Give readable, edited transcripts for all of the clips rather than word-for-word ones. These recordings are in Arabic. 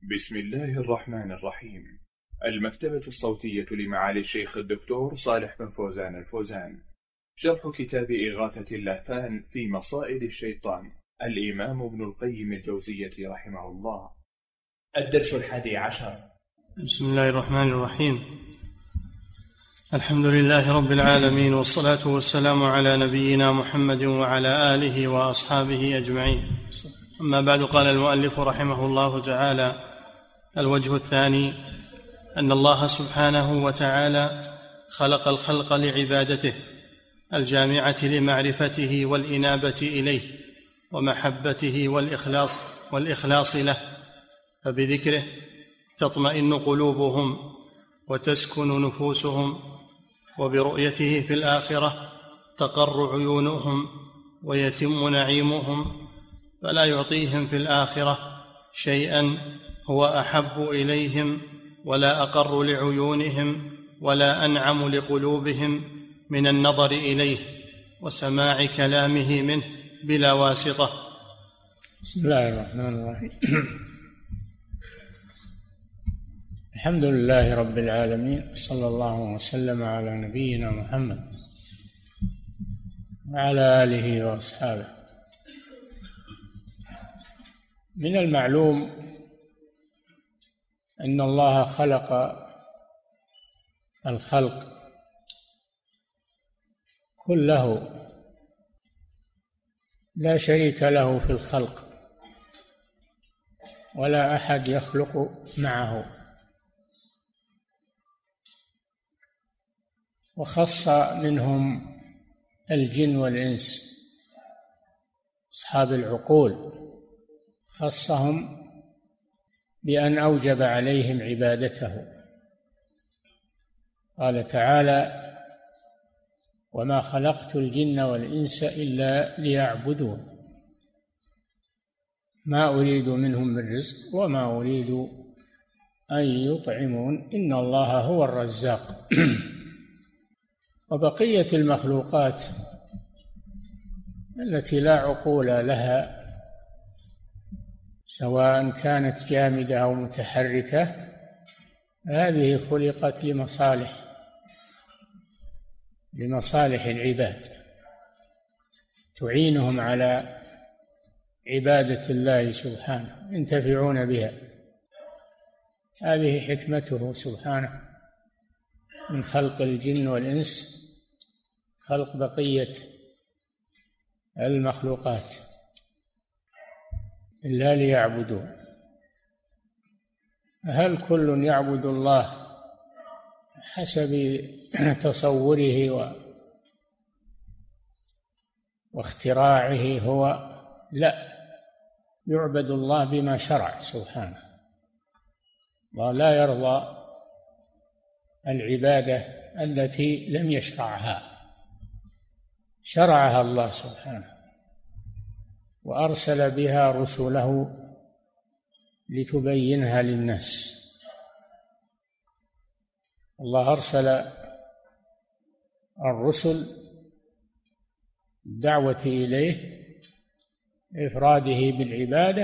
بسم الله الرحمن الرحيم. المكتبة الصوتية لمعالي الشيخ الدكتور صالح بن فوزان الفوزان. شرح كتاب إغاثة اللهفان في مصائد الشيطان، الإمام ابن القيم الجوزية رحمه الله. الدرس 11. بسم الله الرحمن الرحيم. الحمد لله رب العالمين، والصلاة والسلام على نبينا محمد وعلى آله وأصحابه أجمعين. أما بعد، قال المؤلف رحمه الله تعالى: الوجه الثاني أن الله سبحانه وتعالى خلق الخلق لعبادته الجامعة لمعرفته والإنابة إليه ومحبته والإخلاص له، فبذكره تطمئن قلوبهم وتسكن نفوسهم، وبرؤيته في الآخرة تقر عيونهم ويتم نعيمهم، فلا يعطيهم في الآخرة شيئا هو أحب إليهم ولا أقر لعيونهم ولا أنعم لقلوبهم من النظر إليه وسماع كلامه منه بلا واسطة. بسم الله الرحمن الرحيم. الحمد لله رب العالمين، صلى الله وسلم على نبينا محمد وعلى آله وأصحابه. من المعلوم أن الله خلق الخلق كله، لا شريك له في الخلق ولا أحد يخلق معه، وخص منهم الجن والإنس أصحاب العقول، خصهم بأن أوجب عليهم عبادته. قال تعالى: وما خلقت الجن والإنس إلا ليعبدون ما أريد منهم من رزق وما أريد أن يطعمون إن الله هو الرزاق. وبقية المخلوقات التي لا عقول لها، سواء كانت جامدة أو متحركة، هذه خلقت لمصالح العباد، تعينهم على عبادة الله سبحانه، ينتفعون بها. هذه حكمته سبحانه من خلق الجن والإنس، خلق بقية المخلوقات إلا ليعبدون. هل كل يعبد الله حسب تصوره واختراعه هو؟ لا، يعبد الله بما شرع سبحانه، ولا يرضى العبادة التي لم يشرعها، شرعها الله سبحانه وأرسل بها رسله لتبينها للناس. الله أرسل الرسل الدعوة إليه، إفراده بالعبادة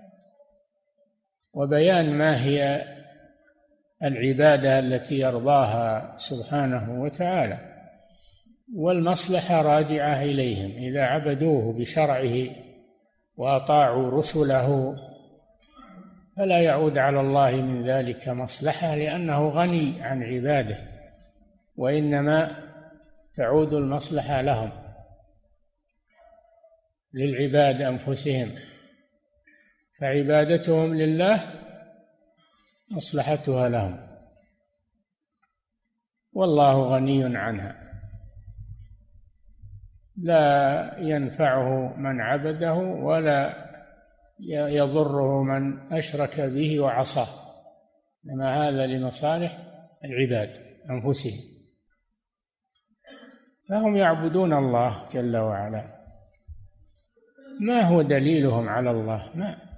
وبيان ما هي العبادة التي يرضاها سبحانه وتعالى، والمصلحة راجعة إليهم. إذا عبدوه بشرعه وأطاعوا رسله فلا يعود على الله من ذلك مصلحة، لأنه غني عن عباده، وإنما تعود المصلحة لهم، للعباد أنفسهم، فعبادتهم لله مصلحتها لهم، والله غني عنها، لا ينفعه من عبده ولا يضره من أشرك به وعصاه، إنما هذا لمصالح العباد أنفسهم. فهم يعبدون الله جل وعلا. ما هو دليلهم على الله؟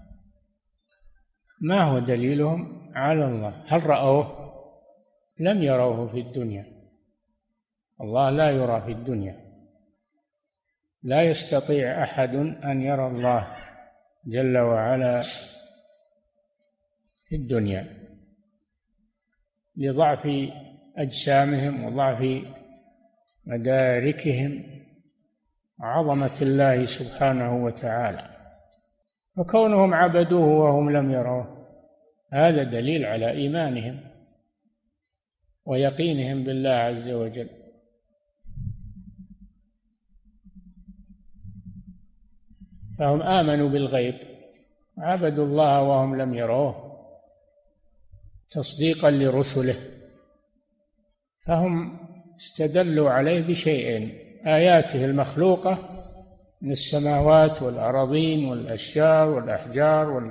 ما هو دليلهم على الله؟ هل رأوه؟ لم يروه في الدنيا. الله لا يرى في الدنيا، لا يستطيع أحد أن يرى الله جل وعلا في الدنيا لضعف أجسامهم وضعف مداركهم عظمة الله سبحانه وتعالى، وكونهم عبدوه وهم لم يروه هذا دليل على إيمانهم ويقينهم بالله عز وجل. فهم آمنوا بالغيب عبدوا الله وهم لم يروه تصديقا لرسله، فهم استدلوا عليه بشيئين: آياته المخلوقة من السماوات والأراضين والأشجار والأحجار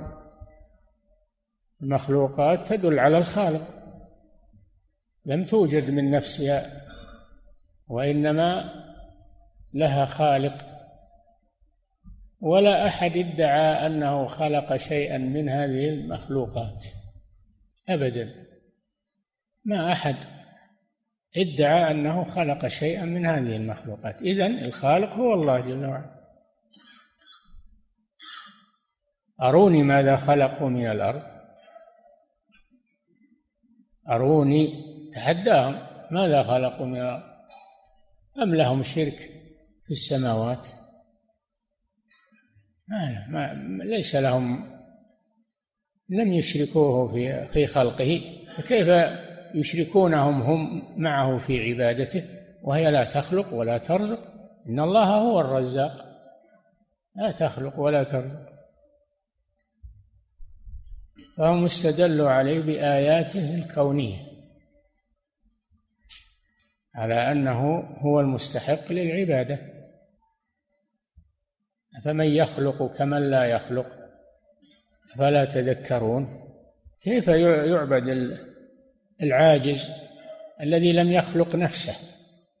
والمخلوقات تدل على الخالق، لم توجد من نفسها وإنما لها خالق، ولا أحد ادعى أنه خلق شيئا من هذه المخلوقات أبدا، ما أحد ادعى أنه خلق شيئا من هذه المخلوقات. إذن الخالق هو الله جل وعلا. أروني ماذا خلقوا من الأرض، أروني تحداهم ماذا خلقوا من الأرض أم لهم شرك في السماوات؟ ليس لهم، لم يشركوه في خلقه، فكيف يشركونهم هم معه في عبادته وهي لا تخلق ولا ترزق؟ إن الله هو الرزاق لا تخلق ولا ترزق. فهم استدلوا عليه بآياته الكونية على أنه هو المستحق للعبادة. فمن يخلق كمن لا يخلق فلا تذكرون؟ كيف يعبد العاجز الذي لم يخلق نفسه؟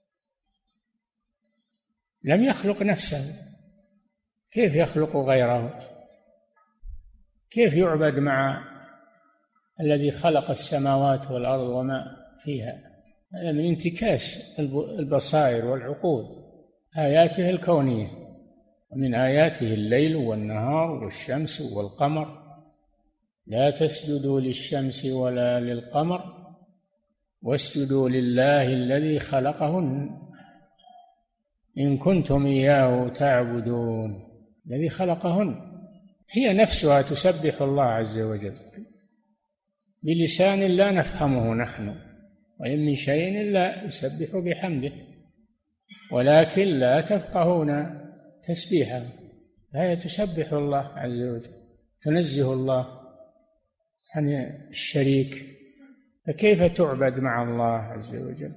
لم يخلق نفسه، كيف يخلق غيره؟ كيف يعبد مع الذي خلق السماوات والأرض وما فيها؟ هذا من انتكاس البصائر والعقول. آياته الكونية، ومن آياته الليل والنهار والشمس والقمر، لا تسجدوا للشمس ولا للقمر واسجدوا لله الذي خلقهن إن كنتم إياه تعبدون. الذي خلقهن، هي نفسها تسبح الله عز وجل بلسان لا نفهمه نحن، وإن من شيء إلا يسبح بحمده ولكن لا تفقهون تسبيحه. فهي تسبح الله عز وجل، تنزه الله عن الشريك، فكيف تعبد مع الله عز وجل؟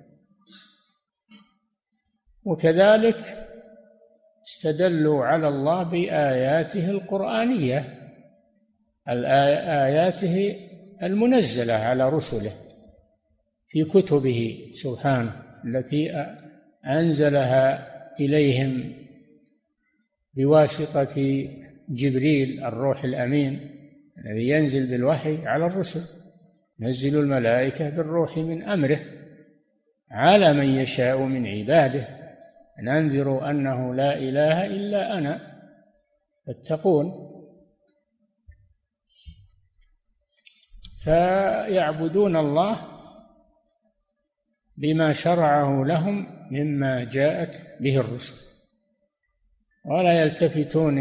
وكذلك استدلوا على الله بآياته القرآنية، آياته المنزلة على رسله في كتبه سبحانه التي أنزلها إليهم بواسطة جبريل الروح الأمين الذي ينزل بالوحي على الرسل، ينزل الملائكة بالروح من أمره على من يشاء من عباده أن أنذروا أنه لا إله إلا أنا فاتقون. فيعبدون الله بما شرعه لهم مما جاءت به الرسل، ولا يلتفتون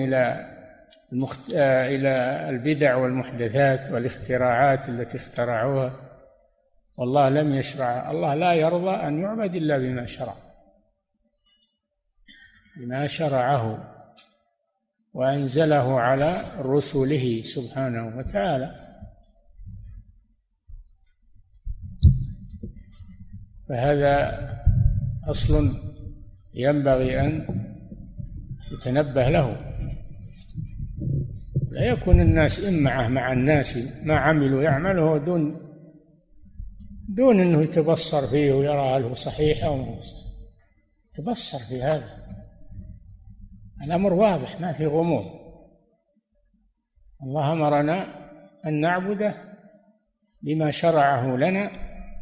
إلى البدع والمحدثات والاختراعات التي اخترعوها، والله لم يشرع. الله لا يرضى أن يعبد إلا بما شرعه وأنزله على رسله سبحانه وتعالى. فهذا أصل ينبغي أن يتنبه له. لا يكون الناس إمعة مع الناس، ما عملوا يعمله دون أنه يتبصر فيه ويرى هل هو صحيح أو مو صحيح. تبصر في هذا، الأمر واضح ما في غموض. الله أمرنا أن نعبده بما شرعه لنا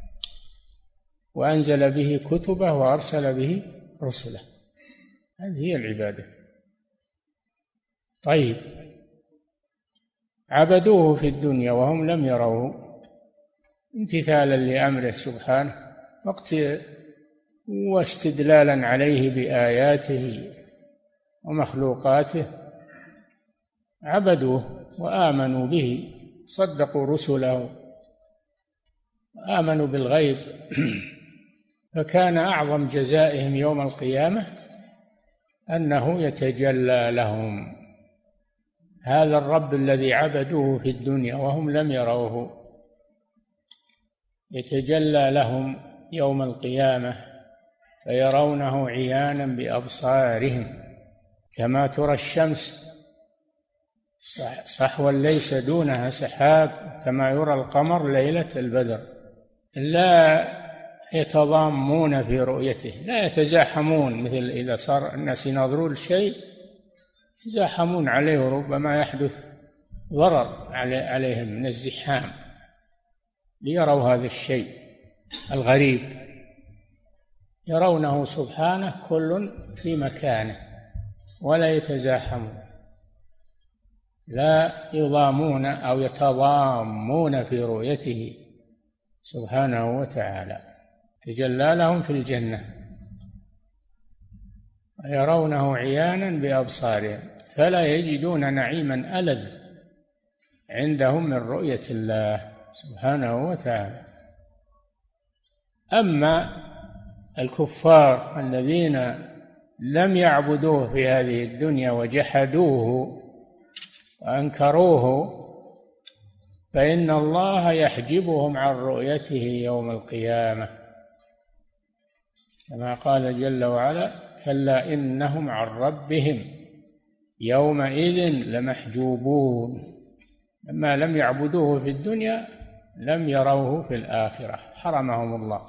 وأنزل به كتبه وأرسل به رسله، هذه هي العبادة. طيب، عبدوه في الدنيا وهم لم يروه امتثالا لأمره سبحانه واستدلالا عليه بآياته ومخلوقاته. عبدوه وآمنوا به، صدقوا رسله وآمنوا بالغيب. فكان أعظم جزائهم يوم القيامة أنه يتجلى لهم هذا الرب الذي عبدوه في الدنيا وهم لم يروه، يتجلى لهم يوم القيامة فيرونه عيانا بأبصارهم كما ترى الشمس صحوا ليس دونها سحاب كما يرى القمر ليلة البدر، لا يتضامون في رؤيته، لا يتزاحمون مثل إذا صار الناس ينظرون الشيء يتزاحمون عليه وربما يحدث ضرر عليهم من الزحام ليروا هذا الشيء الغريب. يرونه سبحانه كل في مكانه ولا يتزاحمون، لا يضامون أو يتضامون في رؤيته سبحانه وتعالى. تجلى لهم في الجنة يرونه عيانا بأبصارهم فلا يجدون نعيما ألذ عندهم من رؤية الله سبحانه وتعالى. أما الكفار الذين لم يعبدوه في هذه الدنيا وجحدوه وأنكروه فإن الله يحجبهم عن رؤيته يوم القيامة كما قال جل وعلا: كلا إنهم عن ربهم يومئذ لمحجوبون. لما لم يعبدوه في الدنيا لم يروه في الآخرة، حرمهم الله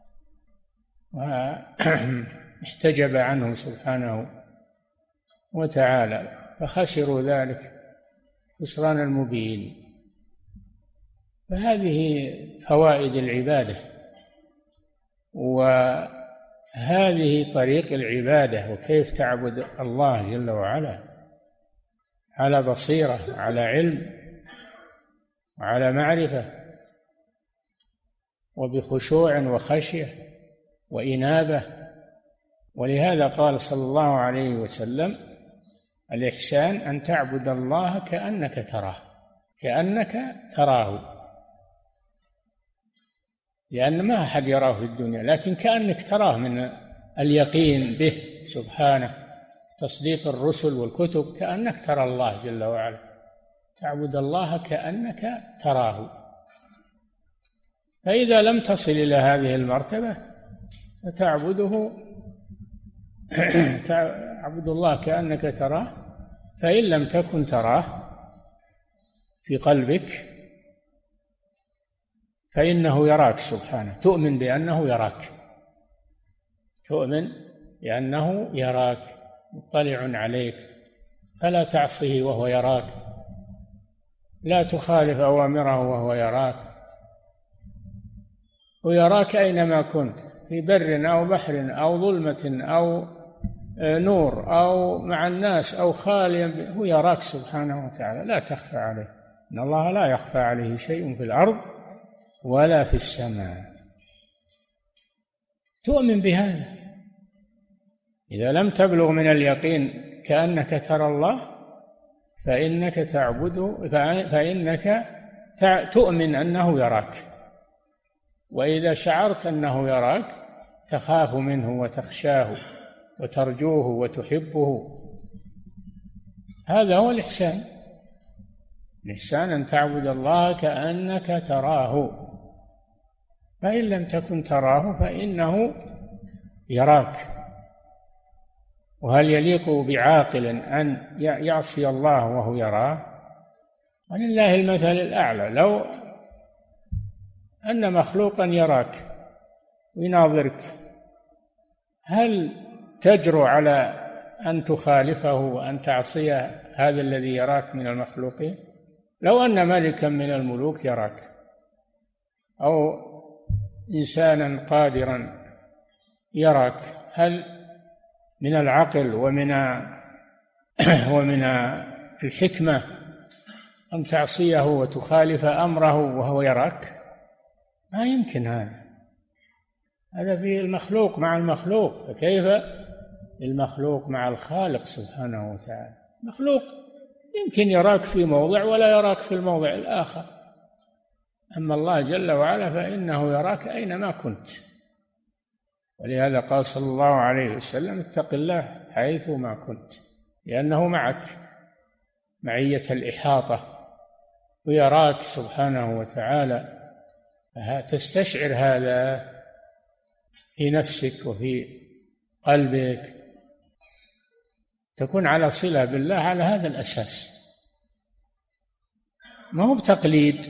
واحتجب عنهم سبحانه وتعالى، فخسروا ذلك خسران المبين. فهذه فوائد العبادة، وهذه طريق العبادة، وكيف تعبد الله جل وعلا على بصيرة، على علم، وعلى معرفة، وبخشوع وخشية وإنابة. ولهذا قال صلى الله عليه وسلم: الإحسان أن تعبد الله كأنك تراه، كأنك تراه، لأن ما أحد يراه في الدنيا، لكن كأنك تراه من اليقين به سبحانه، تصديق الرسل والكتب، كأنك ترى الله جل وعلا، تعبد الله كأنك تراه. فإذا لم تصل إلى هذه المرتبة فتعبده تعبد الله كأنك تراه، فإن لم تكن تراه في قلبك فإنه يراك سبحانه، تؤمن بأنه يراك، تؤمن بأنه يراك مطلع عليك، فلا تعصيه وهو يراك، لا تخالف أوامره وهو يراك، ويراك أينما كنت، في بر أو بحر أو ظلمة أو نور أو مع الناس أو خاليا، هو يراك سبحانه وتعالى، لا تخفى عليه. إن الله لا يخفى عليه شيء في الأرض ولا في السماء. تؤمن بهذا. إذا لم تبلغ من اليقين كأنك ترى الله فإنك تعبده، فإنك تؤمن أنه يراك، وإذا شعرت أنه يراك تخاف منه وتخشاه وترجوه وتحبه. هذا هو الإحسان. الإحسان أن تعبد الله كأنك تراه، فإن لم تكن تراه فإنه يراك. وهل يليق بعاقل أن يعصي الله وهو يراه؟ ولله المثل الأعلى. لو أن مخلوقا يراك ويناظرك، هل تجرؤ على أن تخالفه وأن تعصي هذا الذي يراك من المخلوقين؟ لو أن ملكا من الملوك يراك أو إنسانا قادرا يراك، هل من العقل ومن الحكمة أم تعصيه وتخالف أمره وهو يراك؟ ما يمكن هذا في المخلوق مع المخلوق، فكيف المخلوق مع الخالق سبحانه وتعالى؟ مخلوق يمكن يراك في موضع ولا يراك في الموضع الآخر، أما الله جل وعلا فإنه يراك أينما كنت. ولهذا قال صلى الله عليه وسلم: اتق الله حيثما كنت، لأنه معك معية الإحاطة ويراك سبحانه وتعالى. تستشعر هذا في نفسك وفي قلبك، تكون على صلة بالله على هذا الأساس، ما هو بتقليد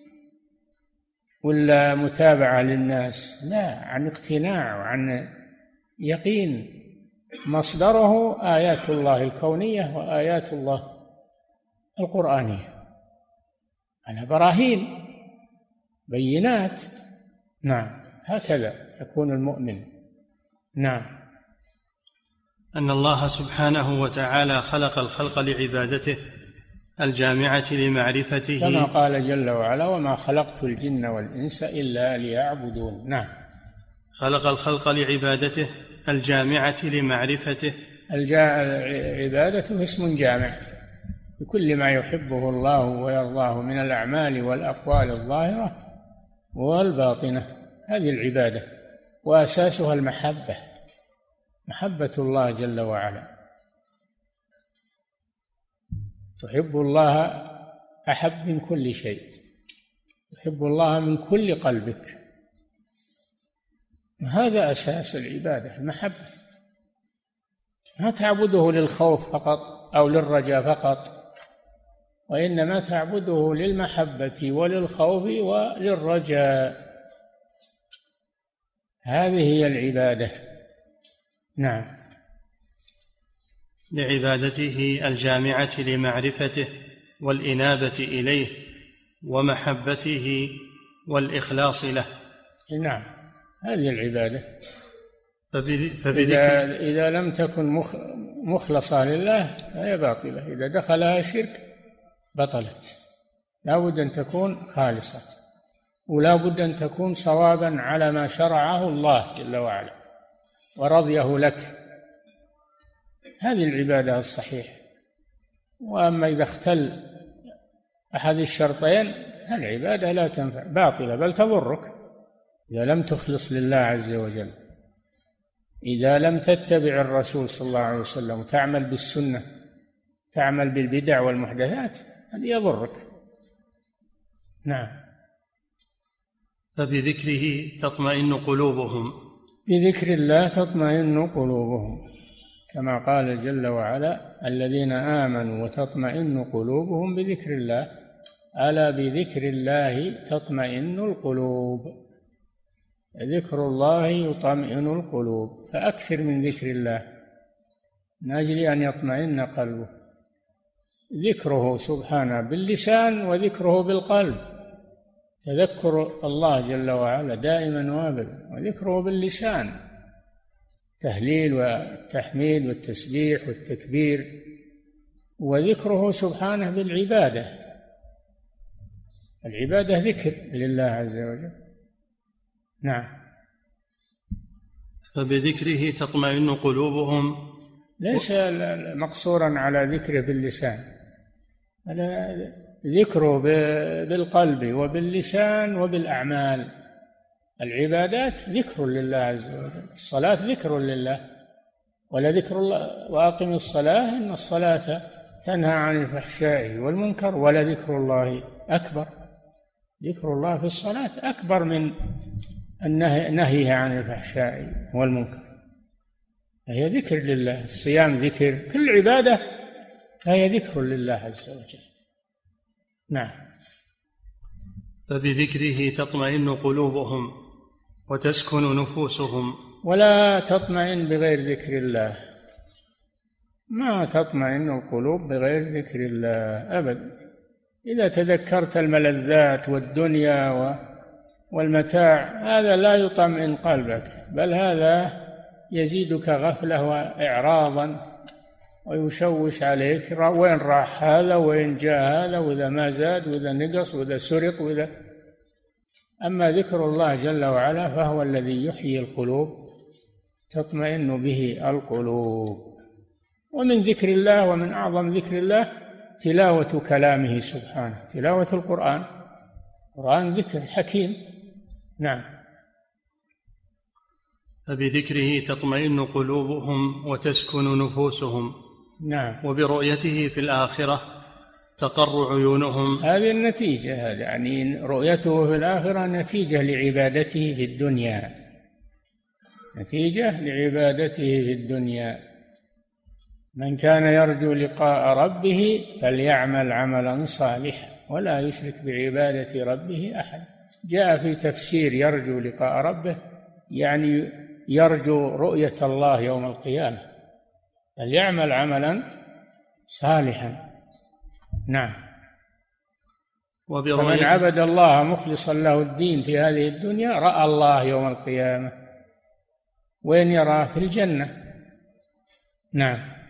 ولا متابعة للناس، لا، عن اقتناع وعن يقين مصدره آيات الله الكونية وآيات الله القرآنية على براهين بينات. نعم، هكذا يكون المؤمن. نعم. أن الله سبحانه وتعالى خلق الخلق لعبادته الجامعة لمعرفته، كما قال جل وعلا: وما خلقت الجن والإنس إلا ليعبدون. نعم. خلق الخلق لعبادته الجامعة لمعرفته. عبادته اسم جامع بكل ما يحبه الله ويرضاه من الأعمال والأقوال الظاهرة والباطنة. هذه العبادة وأساسها المحبة، محبة الله جل وعلا. تحب الله أحب من كل شيء، تحب الله من كل قلبك، هذا أساس العبادة، المحبة. ما تعبده للخوف فقط أو للرجاء فقط، وإنما تعبده للمحبة وللخوف وللرجاء. هذه هي العبادة. نعم. لعبادته الجامعة لمعرفته والإنابة إليه ومحبته والإخلاص له. نعم، هذه العبادة. إذا لم تكن مخلصة لله فهي باطلة، إذا دخلها شرك بطلت. لا بد أن تكون خالصة، ولا بد أن تكون صوابا على ما شرعه الله جل وعلا ورضيه لك. هذه العبادة الصحيحة. وأما إذا اختل أحد الشرطين العبادة لا تنفع، باطلة، بل تضرك إذا لم تخلص لله عز وجل. إذا لم تتبع الرسول صلى الله عليه وسلم وتعمل بالسنة، تعمل بالبدع والمحدثات، هذه يضرك. نعم. فبذكره تطمئن قلوبهم. بذكر الله تطمئن قلوبهم، كما قال جل وعلا: الذين آمنوا وتطمئن قلوبهم بذكر الله، ألا بذكر الله تطمئن القلوب. ذكر الله يطمئن القلوب، فأكثر من ذكر الله من أجل أن يطمئن قلبه. ذكره سبحانه باللسان وذكره بالقلب، تذكر الله جل وعلا دائما وابدا، وذكره باللسان التهليل والتحميد والتسبيح والتكبير، وذكره سبحانه بالعبادة. العبادة ذكر لله عز وجل. نعم. فبذكره تطمئن قلوبهم، ليس مقصورا على ذكره باللسان، على ذكره بالقلب وباللسان وبالأعمال. العبادات ذكر لله عز وجل، الصلاة ذكر لله، ولذكر الله وأقم الصلاة إن الصلاة تنهى عن الفحشاء والمنكر ولذكر الله أكبر. ذكر الله في الصلاة أكبر من نهيها عن الفحشاء والمنكر، هي ذكر لله. الصيام ذكر، كل عبادة هي ذكر لله عز وجل. نعم. فبذكره تطمئن قلوبهم وتسكن نفوسهم. ولا تطمئن بغير ذكر الله، ما تطمئن القلوب بغير ذكر الله أبدا. إذا تذكرت الملذات والدنيا والمتاع هذا لا يطمئن قلبك، بل هذا يزيدك غفلة وإعراضا ويشوش عليك وين راح هذا وين جاء هذا وإذا ما زاد وإذا نقص وإذا سرق وإذا. أما ذكر الله جل وعلا فهو الذي يحيي القلوب، تطمئن به القلوب. ومن ذكر الله ومن أعظم ذكر الله تلاوة كلامه سبحانه، تلاوة القرآن. القرآن ذكر حكيم. نعم. فبذكره تطمئن قلوبهم وتسكن نفوسهم. نعم. وبرؤيته في الآخرة تقر عيونهم. هذه النتيجة، يعني رؤيته في الآخرة نتيجة لعبادته في الدنيا، نتيجة لعبادته في الدنيا. من كان يرجو لقاء ربه فليعمل عملا صالحا ولا يشرك بعبادة ربه أحد. جاء في تفسير يرجو لقاء ربه يعني يرجو رؤية الله يوم القيامة، فليعمل عملا صالحا. نعم. فمن عبد الله مخلصا له الدين في هذه الدنيا رأى الله يوم القيامة. وين يراه؟ في الجنة. نعم.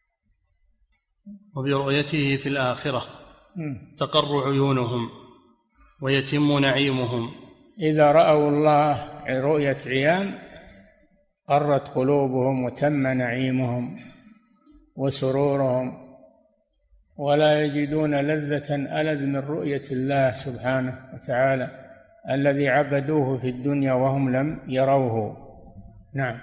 وبرؤيته في الآخرة تقر عيونهم ويتم نعيمهم. إذا رأوا الله رؤية عيان قرت قلوبهم وتم نعيمهم وسرورهم، ولا يجدون لذة ألذ من رؤية الله سبحانه وتعالى الذي عبدوه في الدنيا وهم لم يروه. نعم.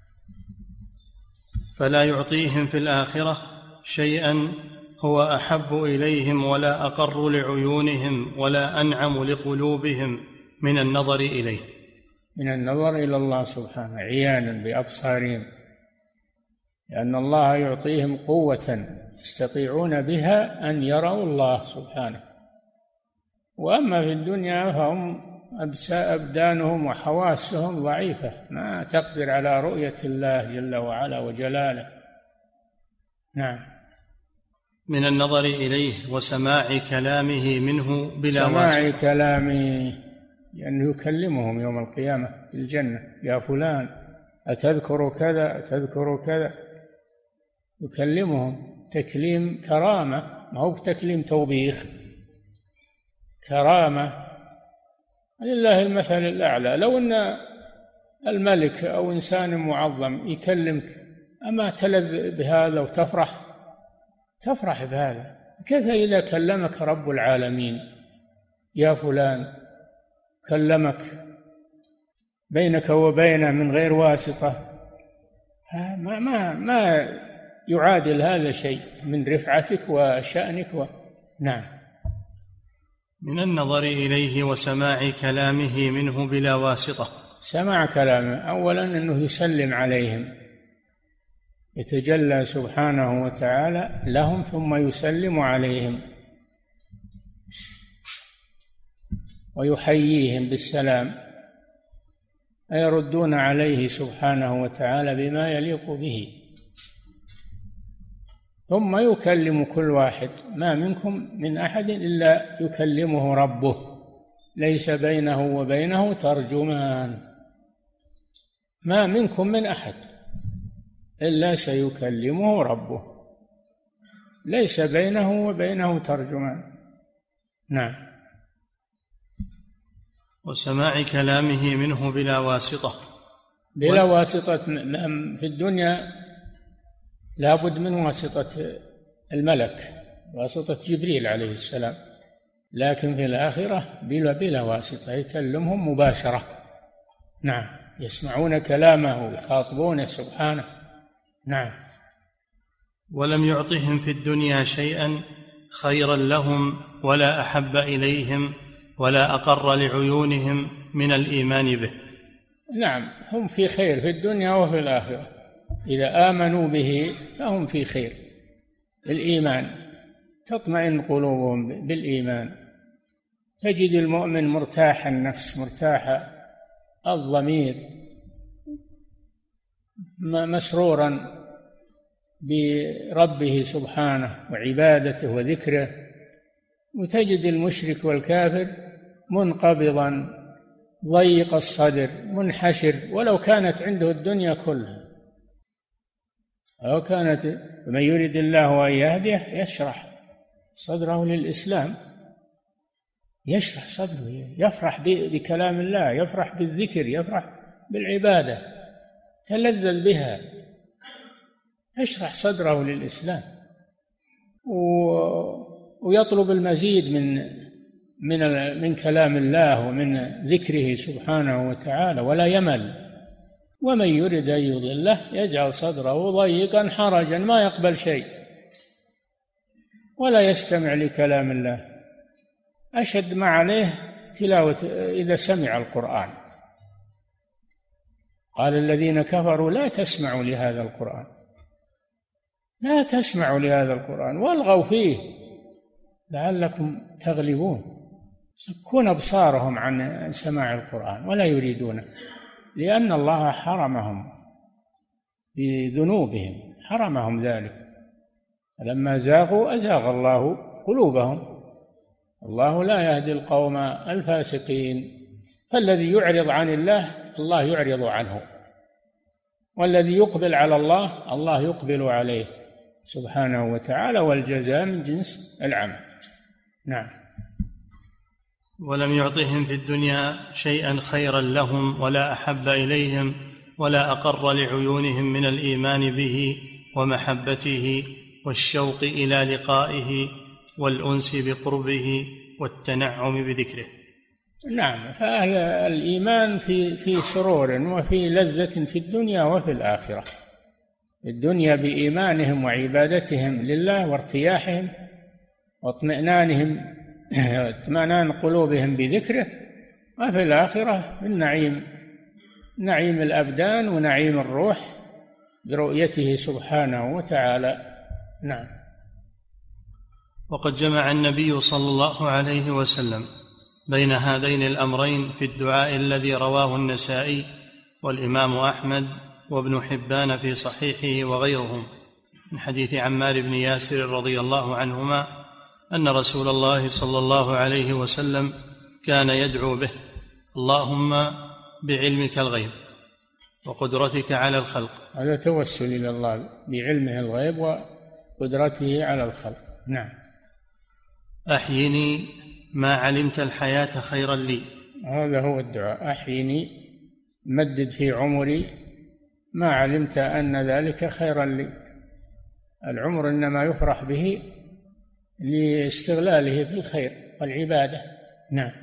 فلا يعطيهم في الآخرة شيئا هو أحب إليهم ولا أقر لعيونهم ولا أنعم لقلوبهم من النظر إليه، من النظر إلى الله سبحانه عيانا بأبصارهم، لأن الله يعطيهم قوة يستطيعون بها أن يروا الله سبحانه. وأما في الدنيا فهم أبدانهم وحواسهم ضعيفة ما تقدر على رؤية الله جل وعلا وجلاله. نعم. من النظر إليه وسماع كلامه منه بلا واسطة. سماع كلامه لأنه يكلمهم يوم القيامة في الجنة: يا فلان أتذكر كذا أتذكر كذا. يكلمهم تكليم كرامة، ما هو تكليم توبيخ، كرامة. لله المثل الأعلى. لو أن الملك أو إنسان معظم يكلمك أما تلذ بهذا وتفرح؟ تفرح بهذا. كيف إذا كلمك رب العالمين: يا فلان، كلمك بينك وبينه من غير واسطة؟ ما يعادل هذا شيء من رفعتك وشأنك نعم. من النظر إليه وسماع كلامه منه بلا واسطة. سماع كلامه أولا أنه يسلم عليهم، يتجلى سبحانه وتعالى لهم ثم يسلم عليهم ويحييهم بالسلام، فيردون عليه سبحانه وتعالى بما يليق به. ثم يكلم كل واحد: ما منكم من أحد إلا يكلمه ربه، ليس بينه وبينه ترجمان. ما منكم من أحد إلا سيكلمه ربه، ليس بينه وبينه ترجمان. نعم. وسماع كلامه منه بلا واسطة. بلا واسطة. في الدنيا لا بد من واسطة الملك، واسطة جبريل عليه السلام، لكن في الآخرة بلا واسطة، يكلمهم مباشرة. نعم. يسمعون كلامه ويخاطبونه سبحانه. نعم. ولم يعطهم في الدنيا شيئا خيرا لهم ولا أحب إليهم ولا أقر لعيونهم من الإيمان به. نعم. هم في خير في الدنيا وفي الآخرة، إذا آمنوا به فهم في خير. الإيمان تطمئن قلوبهم بالإيمان، تجد المؤمن مرتاح النفس، مرتاح الضمير، مسرورا بربه سبحانه وعبادته وذكره. وتجد المشرك والكافر منقبضا ضيق الصدر منحشر ولو كانت عنده الدنيا كلها. لو كانت من يريد الله أن يهديه يشرح صدره للإسلام، يشرح صدره، يفرح بكلام الله، يفرح بالذكر، يفرح بالعبادة، تلذذ بها، يشرح صدره للإسلام ويطلب المزيد من كلام الله ومن ذكره سبحانه وتعالى ولا يمل. ومن يرد أن يضله يجعل صدره ضيقا حرجا ما يقبل شيء ولا يستمع لكلام الله. أشد ما عليه تلاوة إذا سمع القرآن. قال الذين كفروا لا تسمعوا لهذا القرآن، لا تسمعوا لهذا القرآن والغوا فيه لعلكم تغلبون. يسكون أبصارهم عن سماع القرآن ولا يريدونه، لأن الله حرمهم بذنوبهم، حرمهم ذلك. فلما زاغوا أزاغ الله قلوبهم. الله لا يهدي القوم الفاسقين. فالذي يعرض عن الله الله يعرض عنه، والذي يقبل على الله الله يقبل عليه سبحانه وتعالى، والجزاء من جنس العمل. نعم. ولم يعطهم في الدنيا شيئا خيرا لهم ولا أحب إليهم ولا أقر لعيونهم من الإيمان به ومحبته والشوق إلى لقائه والأنس بقربه والتنعم بذكره. نعم. فأهل الإيمان في سرور وفي لذة في الدنيا وفي الآخرة. الدنيا بإيمانهم وعبادتهم لله وارتياحهم واطمئنانهم، اطمئنان قلوبهم بذكره، وفي الآخرة بالنعيم، نعيم الأبدان ونعيم الروح برؤيته سبحانه وتعالى. نعم. وقد جمع النبي صلى الله عليه وسلم بين هذين الأمرين في الدعاء الذي رواه النسائي والإمام أحمد وابن حبان في صحيحه وغيرهم من حديث عمار بن ياسر رضي الله عنهما أن رسول الله صلى الله عليه وسلم كان يدعو به: اللهم بعلمك الغيب وقدرتك على الخلق. هذا توسل إلى الله بعلمه الغيب وقدرته على الخلق. نعم. أحيني ما علمت الحياة خيرا لي. هذا هو الدعاء. أحيني، مدد في عمري ما علمت أن ذلك خيرا لي. العمر إنما يفرح به لاستغلاله في الخير والعبادة. نعم.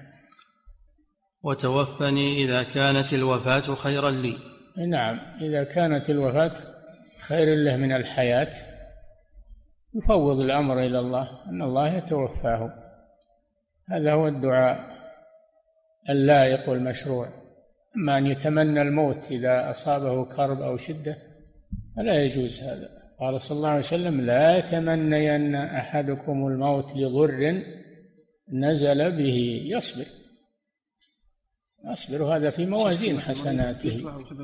وتوفني إذا كانت الوفاة خيرا لي. نعم. إذا كانت الوفاة خير له من الحياة يفوض الأمر إلى الله، أن الله يتوفاه. هذا هو الدعاء اللائق والمشروع. أما أن يتمنى الموت إذا أصابه كرب أو شدة فلا يجوز هذا. قال صلى الله عليه وسلم: لا يتمنين أحدكم الموت لضر نزل به، يصبر هذا في موازين حسناته.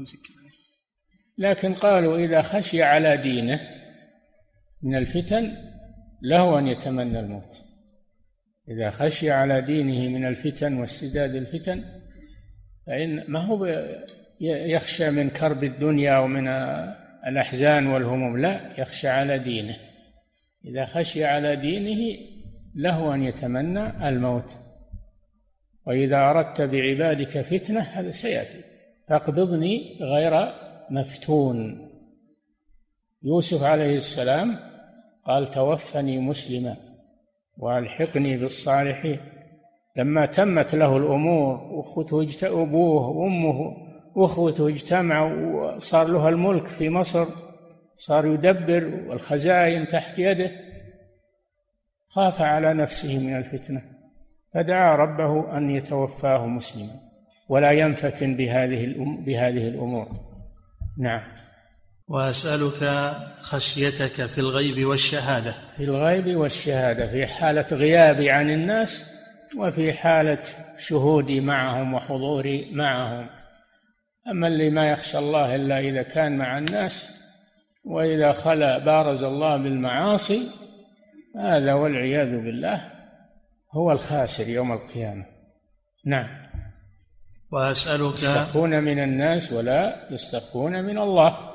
لكن قالوا إذا خشي على دينه من الفتن له أن يتمنى الموت. إذا خشي على دينه من الفتن واستداد الفتن فإن ما هو يخشى من كرب الدنيا ومن الأحزان والهموم، لا، يخشى على دينه. إذا خشي على دينه له أن يتمنى الموت. وإذا أردت بعبادك فتنة، هذا سيأتي، فاقبضني غير مفتون. يوسف عليه السلام قال: توفني مسلما وألحقني بالصالحين. لما تمت له الأمور، أبوه وأمه وأخوته اجتمعوا وصار له الملك في مصر، صار يدبر والخزائن تحت يده، خاف على نفسه من الفتنة فدعا ربه أن يتوفاه مسلما ولا ينفتن بهذه الأمور. نعم. وأسألك خشيتك في الغيب والشهادة. في الغيب والشهادة، في حالة غيابي عن الناس وفي حالة شهودي معهم وحضوري معهم. أما اللي ما يخشى الله إلا إذا كان مع الناس، وإذا خلا بارز الله بالمعاصي، هذا والعياذ بالله هو الخاسر يوم القيامة. نعم. وأسألك يستخفون من الناس ولا يستخفون من الله.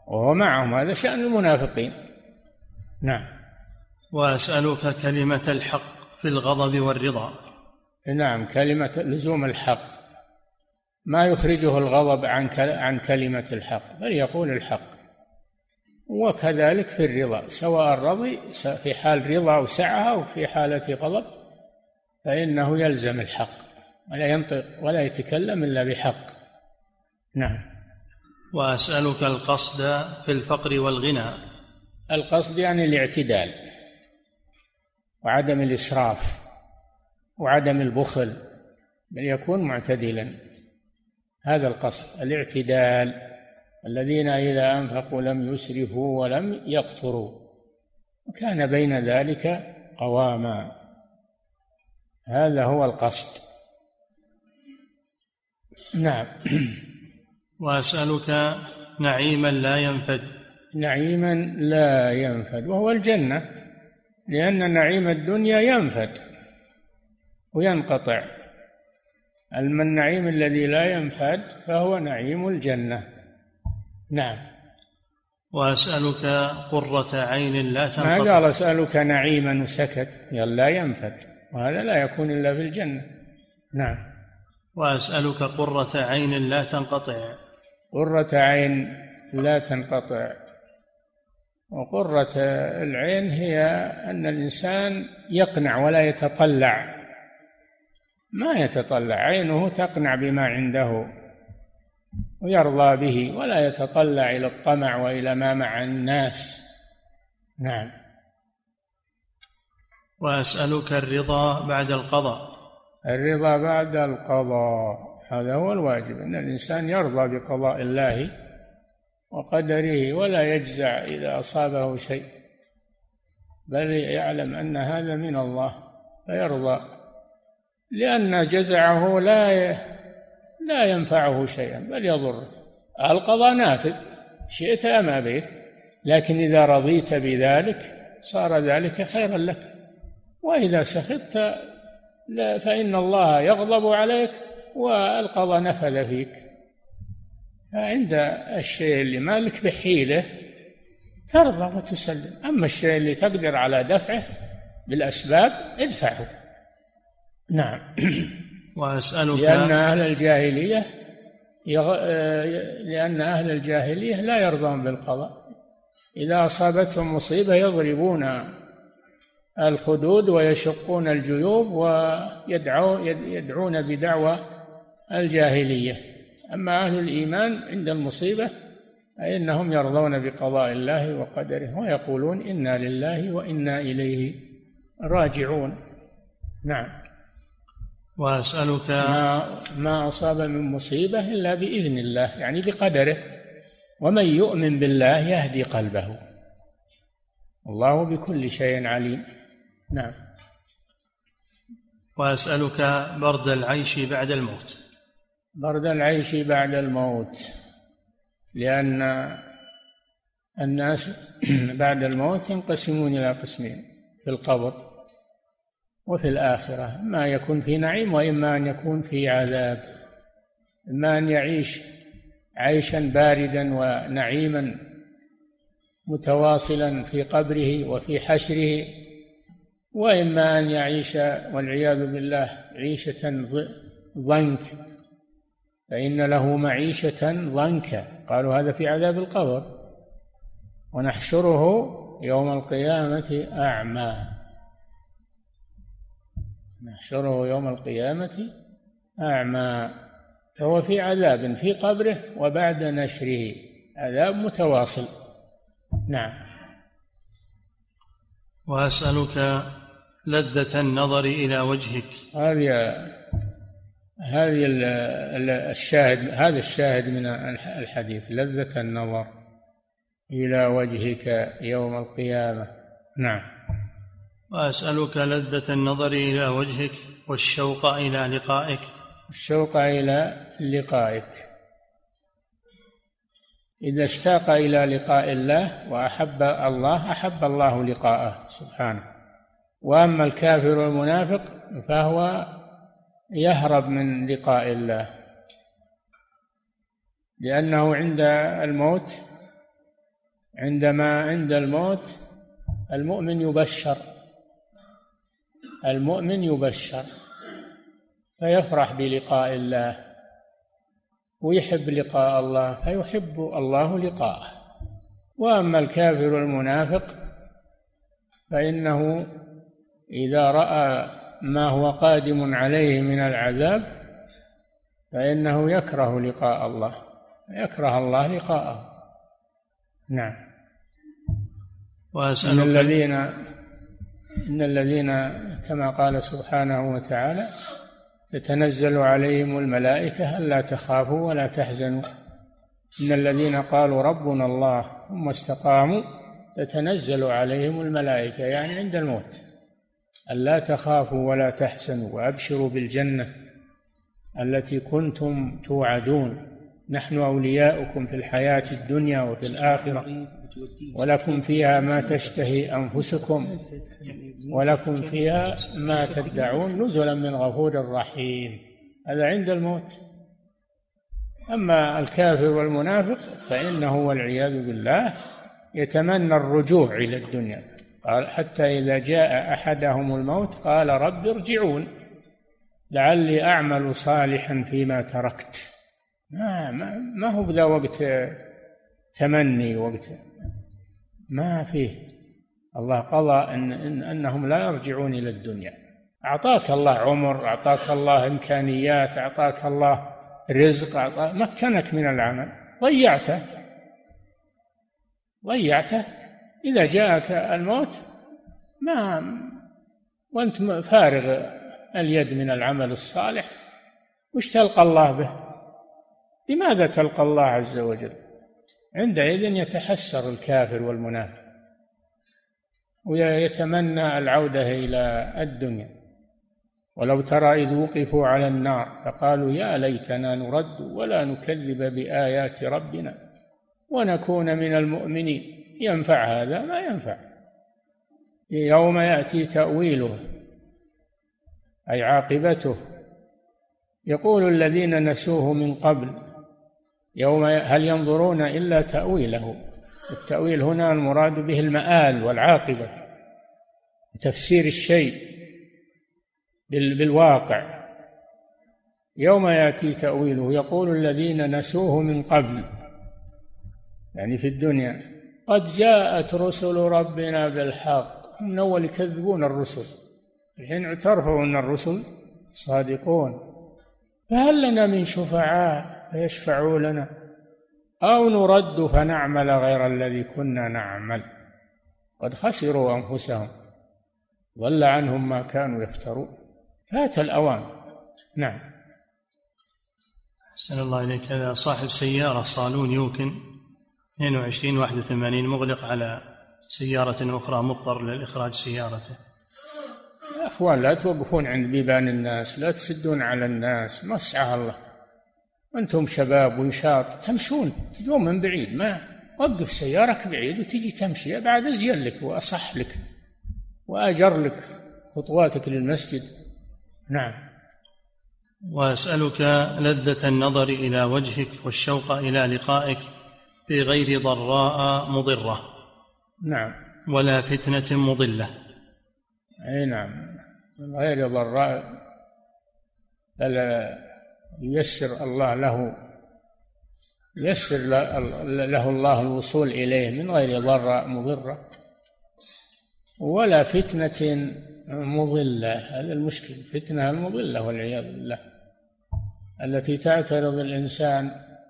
وهو معهم. هذا شأن المنافقين. نعم. وأسألك كلمة الحق في الغضب والرضا. نعم، كلمة لزوم الحق، ما يخرجه الغضب عن كلمة الحق، بل يقول الحق. وكذلك في الرضا، سواء رضي في حال رضا وسعة أو في حالة غضب، فإنه يلزم الحق ولا ينطق ولا يتكلم إلا بحق. نعم. وأسألك القصد في الفقر والغنى. القصد يعني الاعتدال وعدم الإسراف وعدم البخل، بل يكون معتدلا. هذا القصد، الاعتدال. الذين إذا أنفقوا لم يسرفوا ولم يقتروا وكان بين ذلك قواما. هذا هو القصد. نعم. وأسألك نعيما لا ينفد. نعيما لا ينفد، وهو الجنة، لأن نعيم الدنيا ينفد وينقطع. أما النعيم الذي لا ينفد فهو نعيم الجنة. نعم. وأسألك قرة عين لا تنقطع. ما قال أسألك نعيما وسكت، قال لا ينفد، وهذا لا يكون إلا في الجنة. نعم. وأسألك قرة عين لا تنقطع. قرة عين لا تنقطع. وقرة العين هي أن الإنسان يقنع ولا يتطلع، ما يتطلع، عينه تقنع بما عنده ويرضى به ولا يتطلع إلى الطمع وإلى ما مع الناس. نعم. وأسألك الرضا بعد القضاء. الرضا بعد القضاء، هذا هو الواجب، أن الإنسان يرضى بقضاء الله وقدره ولا يجزع إذا أصابه شيء، بل يعلم أن هذا من الله فيرضى، لأن جزعه لا ينفعه شيئا بل يضره. القضاء نافذ شئت أم أبيت، لكن إذا رضيت بذلك صار ذلك خيرا لك، وإذا سخطت فإن الله يغضب عليك والقضاء نفذ فيك. فعند الشيء اللي مالك بحيلة ترضى وتسلم، أما الشيء اللي تقدر على دفعه بالأسباب ادفعه. نعم. وأسألك لأن أهل الجاهلية لا يرضون بالقضاء، إذا أصابتهم مصيبة يضربون الخدود ويشقون الجيوب ويدعون بدعوى الجاهلية. أما أهل الإيمان عند المصيبة فإنهم يرضون بقضاء الله وقدره ويقولون إنا لله وإنا إليه راجعون. نعم. وأسألك ما أصاب من مصيبة إلا بإذن الله، يعني بقدره، ومن يؤمن بالله يهدي قلبه، الله بكل شيء عليم. نعم. وأسألك برد العيش بعد الموت. برد العيش بعد الموت، لأن الناس بعد الموت ينقسمون إلى قسمين في القبر وفي الآخرة، إما يكون في نعيم وإما أن يكون في عذاب، إما أن يعيش عيشا باردا ونعيما متواصلا في قبره وفي حشره، وإما أن يعيش والعياذ بالله عيشة ضنك، فإن له معيشة ضنكا. قالوا هذا في عذاب القبر. ونحشره يوم القيامة أعمى. نحشره يوم القيامة أعمى، فهو في عذاب في قبره وبعد نشره، عذاب متواصل. نعم. وأسألك لذة النظر إلى وجهك. هذه الشاهد، هذا الشاهد من الحديث، لذة النظر إلى وجهك يوم القيامة. نعم. وأسألك لذة النظر إلى وجهك والشوق إلى لقائك. الشوق إلى لقائك، إذا اشتاق إلى لقاء الله وأحب الله أحب الله لقاءه سبحانه. وأما الكافر والمنافق فهو يهرب من لقاء الله، لأنه عند الموت عند الموت المؤمن يبشر فيفرح بلقاء الله ويحب لقاء الله فيحب الله لقاءه. وأما الكافر المنافق فإنه إذا رأى ما هو قادم عليه من العذاب فإنه يكره لقاء الله، يكره الله لقاءه. نعم. إن الذين كما قال سبحانه وتعالى تتنزل عليهم الملائكة ألا تخافوا ولا تحزنوا إن الذين قالوا ربنا الله ثم استقاموا تتنزل عليهم الملائكة، يعني عند الموت، ألا تخافوا ولا تحزنوا وأبشروا بالجنة التي كنتم توعدون نحن أولياؤكم في الحياة الدنيا وفي الآخرة ولكم فيها ما تشتهي أنفسكم ولكم فيها ما تدعون نزلا من غفور رحيم. هذا عند الموت. أما الكافر والمنافق فإنه والعياذ بالله يتمنى الرجوع إلى الدنيا، قال حتى إذا جاء أحدهم الموت قال رب ارجعون لعلي أعمل صالحا فيما تركت. ما هو بذا وقت تمني، وقت ما فيه. الله قضى أنهم لا يرجعون إلى الدنيا. أعطاك الله عمر، أعطاك الله إمكانيات، أعطاك الله رزق، مكنك من العمل، ضيعته. إذا جاءك الموت وأنت فارغ اليد من العمل الصالح وش تلقى الله به؟ لماذا تلقى الله عز وجل؟ عندئذ يتحسر الكافر والمنافق ويتمنى العودة إلى الدنيا. ولو ترى إذ وقفوا على النار فقالوا يا ليتنا نرد ولا نكذب بآيات ربنا ونكون من المؤمنين. ينفع هذا؟ ما ينفع. يوم يأتي تأويله أي عاقبته يقول الذين نسوه من قبل يوم هل ينظرون إلا تأويله. التأويل هنا المراد به المآل والعاقبة، تفسير الشيء بالواقع. يوم يأتي تأويله يقول الذين نسوه من قبل، يعني في الدنيا، قد جاءت رسل ربنا بالحق. من أول يكذبون الرسل، الحين اعترفوا أن الرسل صادقون. فهل لنا من شفعاء فيشفعوا لنا أو نرد فنعمل غير الذي كنا نعمل قد خسروا أنفسهم ضل عنهم ما كانوا يفترون. فات الأوان. نعم. أحسن الله إليك. هذا صاحب سيارة صالون يوكن 2281 مغلق على سيارة أخرى مضطر لإخراج سيارته. يا أخوان لا توقفون عند بيبان الناس، لا تسدون على الناس، مسعى الله. أنتم شباب ونشاط تمشون تجون من بعيد، ما وقف سيارك بعيد وتجي تمشي، بعد أزين لك وأصح لك وأجر لك خطواتك للمسجد. نعم. وأسألك لذة النظر إلى وجهك والشوق إلى لقائك بغير ضراء مضرة. نعم. ولا فتنة مضلة. أي نعم، غير ضراء، ييسر الله له، ييسر له الله الوصول إليه من غير ضراء مضرة ولا فتنة مضلة. هذا المشكل، فتنة المضلة والعياذ بالله التي تعترض الإنسان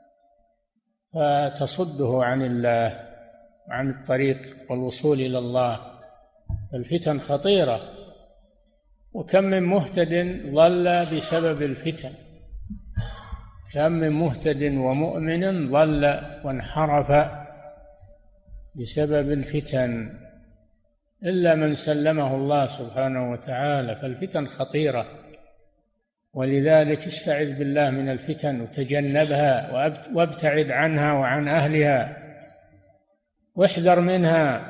فتصده عن الله وعن الطريق والوصول إلى الله. الفتن خطيرة، وكم من مهتد ضل بسبب الفتن، كم من مهتد ومؤمن ضل وانحرف بسبب الفتن إلا من سلمه الله سبحانه وتعالى. فالفتن خطيرة، ولذلك استعذ بالله من الفتن وتجنبها وابتعد عنها وعن أهلها واحذر منها.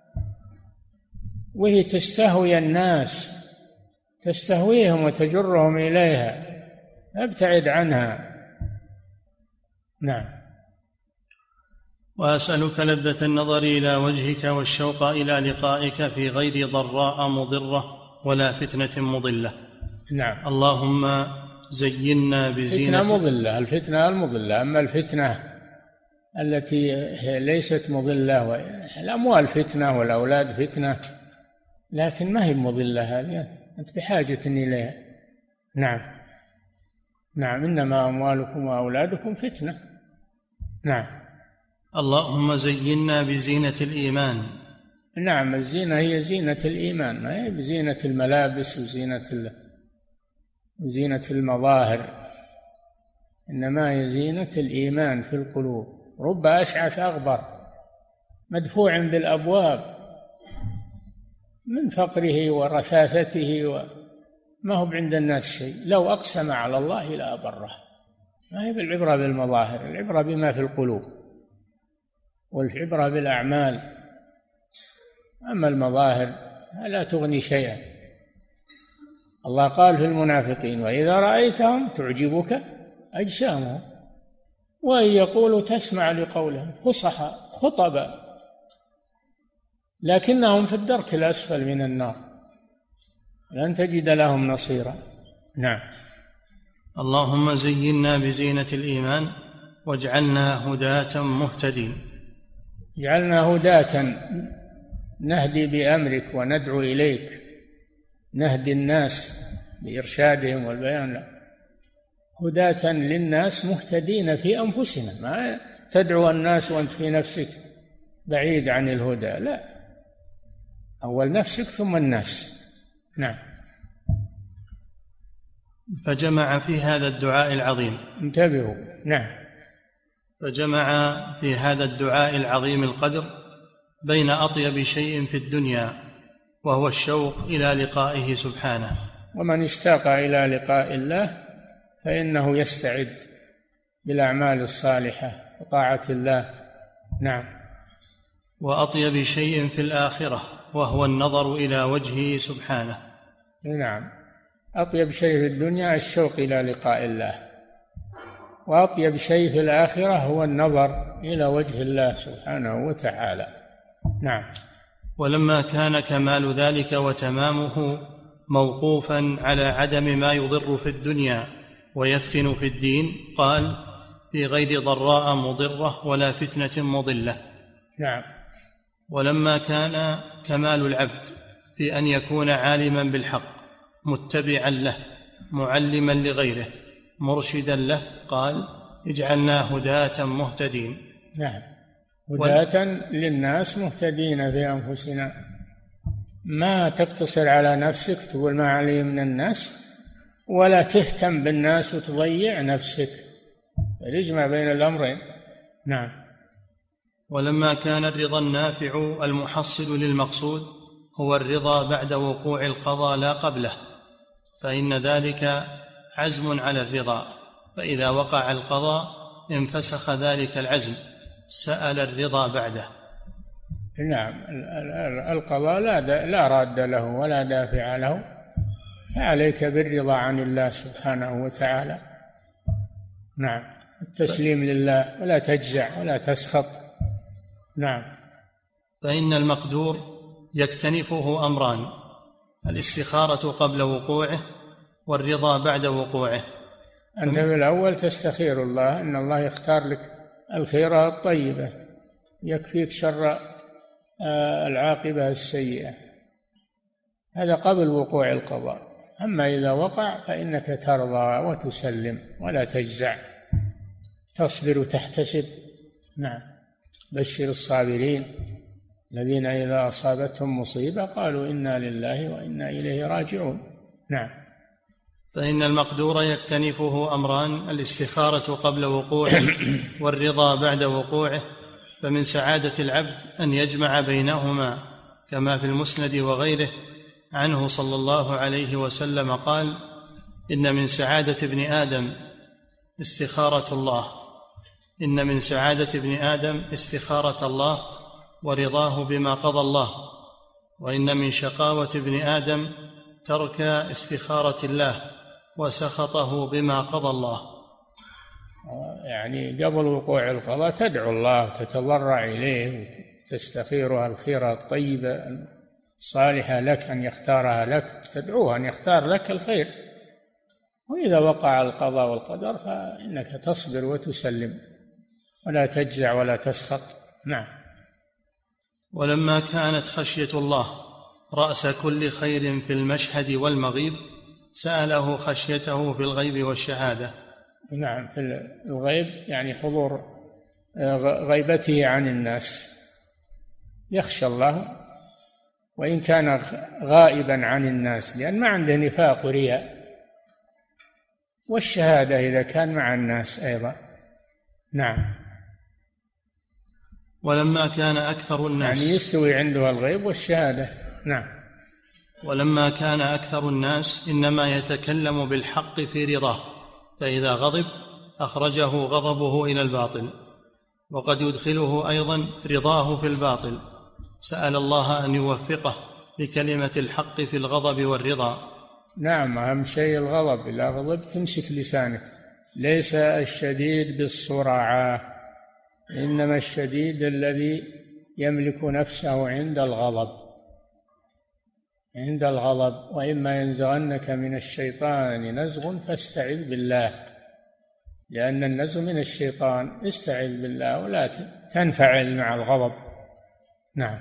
وهي تستهوي الناس، تستهويهم وتجرهم إليها، ابتعد عنها. نعم. وأسألك لذة النظر إلى وجهك والشوق إلى لقائك في غير ضراء مضرة ولا فتنة مضلة. نعم. اللهم زينا بزينة فتنة مضلة، الفتنة المضلة. أما الفتنة التي ليست مضلة، الأموال فتنة والأولاد فتنة، لكن ما هي مضلة هذه، أنت بحاجة إليها. نعم نعم، إنما أموالكم وأولادكم فتنة. نعم. اللهم زينا بزينة الإيمان. نعم، الزينة هي زينة الإيمان، ما هي بزينة الملابس وزينة المظاهر، إنما هي زينة الإيمان في القلوب. رب أشعث أغبر مدفوع بالأبواب من فقره ورثاثته ما هو عند الناس شيء، لو أقسم على الله لأبره. ما هي بالعبرة بالمظاهر، العبرة بما في القلوب، والعبرة بالأعمال. أما المظاهر لا تغني شيئا. الله قال في المنافقين: وإذا رأيتهم تعجبك أجسامهم وإن يقولوا تسمع لقولهم فصحى خطبا لكنهم في الدرك الأسفل من النار لن تجد لهم نصيرا. نعم. اللهم زينا بزينة الإيمان واجعلنا هداة مهتدين. اجعلنا هداة، نهدي بأمرك وندعو إليك، نهدي الناس بإرشادهم والبيان له. هداة للناس مهتدين في أنفسنا، ما تدعو الناس وأنت في نفسك بعيد عن الهدى، لا، أول نفسك ثم الناس. نعم. فجمع في هذا الدعاء العظيم، انتبهوا. نعم. فجمع في هذا الدعاء العظيم القدر بين أطيب شيء في الدنيا وهو الشوق إلى لقائه سبحانه. ومن اشتاق إلى لقاء الله فإنه يستعد بالأعمال الصالحة وطاعة الله. نعم. وأطيب شيء في الآخرة وهو النظر إلى وجهه سبحانه. نعم. أطيب شيء في الدنيا الشوق إلى لقاء الله، وأطيب شيء في الآخرة هو النظر إلى وجه الله سبحانه وتعالى. نعم. ولما كان كمال ذلك وتمامه موقوفا على عدم ما يضر في الدنيا ويفتن في الدين، قال: في غير ضراء مضرة ولا فتنة مضلة. نعم. ولما كان كمال العبد في أن يكون عالما بالحق متبعا له معلما لغيره مرشدا له، قال: اجعلنا هداة مهتدين. نعم. هداة للناس مهتدين في أنفسنا، ما تقتصر على نفسك تقول ما علي من الناس، ولا تهتم بالناس وتضيع نفسك، اجمع بين الأمرين. نعم. ولما كان الرضا النافع المحصل للمقصود هو الرضا بعد وقوع القضاء لا قبله، فإن ذلك عزم على الرضا، فإذا وقع القضاء انفسخ ذلك العزم، سأل الرضا بعده. نعم. القضاء لا راد له ولا دافع له، فعليك بالرضا عن الله سبحانه وتعالى. نعم. التسليم لله ولا تجزع ولا تسخط. نعم. فإن المقدور يكتنفه أمران: الاستخارة قبل وقوعه والرضا بعد وقوعه. أنت بالأول تستخير الله، إن الله يختار لك الخير الطيبة، يكفيك شر العاقبة السيئة، هذا قبل وقوع القضاء. أما إذا وقع فإنك ترضى وتسلم ولا تجزع، تصبر وتحتسب. نعم. بشر الصابرين الذين إذا أصابتهم مصيبة قالوا إنا لله وإنا إليه راجعون. نعم. فإن المقدور يكتنفه أمران: الاستخارة قبل وقوعه والرضا بعد وقوعه، فمن سعادة العبد أن يجمع بينهما، كما في المسند وغيره عنه صلى الله عليه وسلم قال: إن من سعادة ابن آدم استخارة الله، إن من سعادة ابن آدم استخارة الله ورضاه بما قضى الله، وإن من شقاوة ابن آدم ترك استخارة الله وسخطه بما قضى الله. يعني قبل وقوع القضاء تدعو الله وتتضرع إليه وتستخيرها الخيرة الطيبة الصالحة لك أن يختارها لك، تدعوه أن يختار لك الخير. وإذا وقع القضاء والقدر فإنك تصبر وتسلم ولا تجزع ولا تسخط. نعم. ولما كانت خشية الله رأس كل خير في المشهد والمغيب سأله خشيته في الغيب والشهادة. نعم، في الغيب يعني حضور غيبته عن الناس، يخشى الله وإن كان غائبا عن الناس لأن ما عنده نفاق ورياء، والشهادة إذا كان مع الناس أيضا. نعم. ولما كان أكثر الناس يعني يستوي عنده الغيب والشهادة. نعم. ولما كان أكثر الناس إنما يتكلم بالحق في رضاه، فإذا غضب أخرجه غضبه إلى الباطل، وقد يدخله أيضا رضاه في الباطل. سأل الله أن يوفقه لكلمة الحق في الغضب والرضا. نعم، أهم شيء الغضب، إذا غضب تمسك لسانك. ليس الشديد بالصرعة، إنما الشديد الذي يملك نفسه عند الغضب. عند الغضب. وإما ينزغنك من الشيطان نزغ فاستعذ بالله، لأن النزغ من الشيطان. استعذ بالله ولا تنفعل مع الغضب. نعم.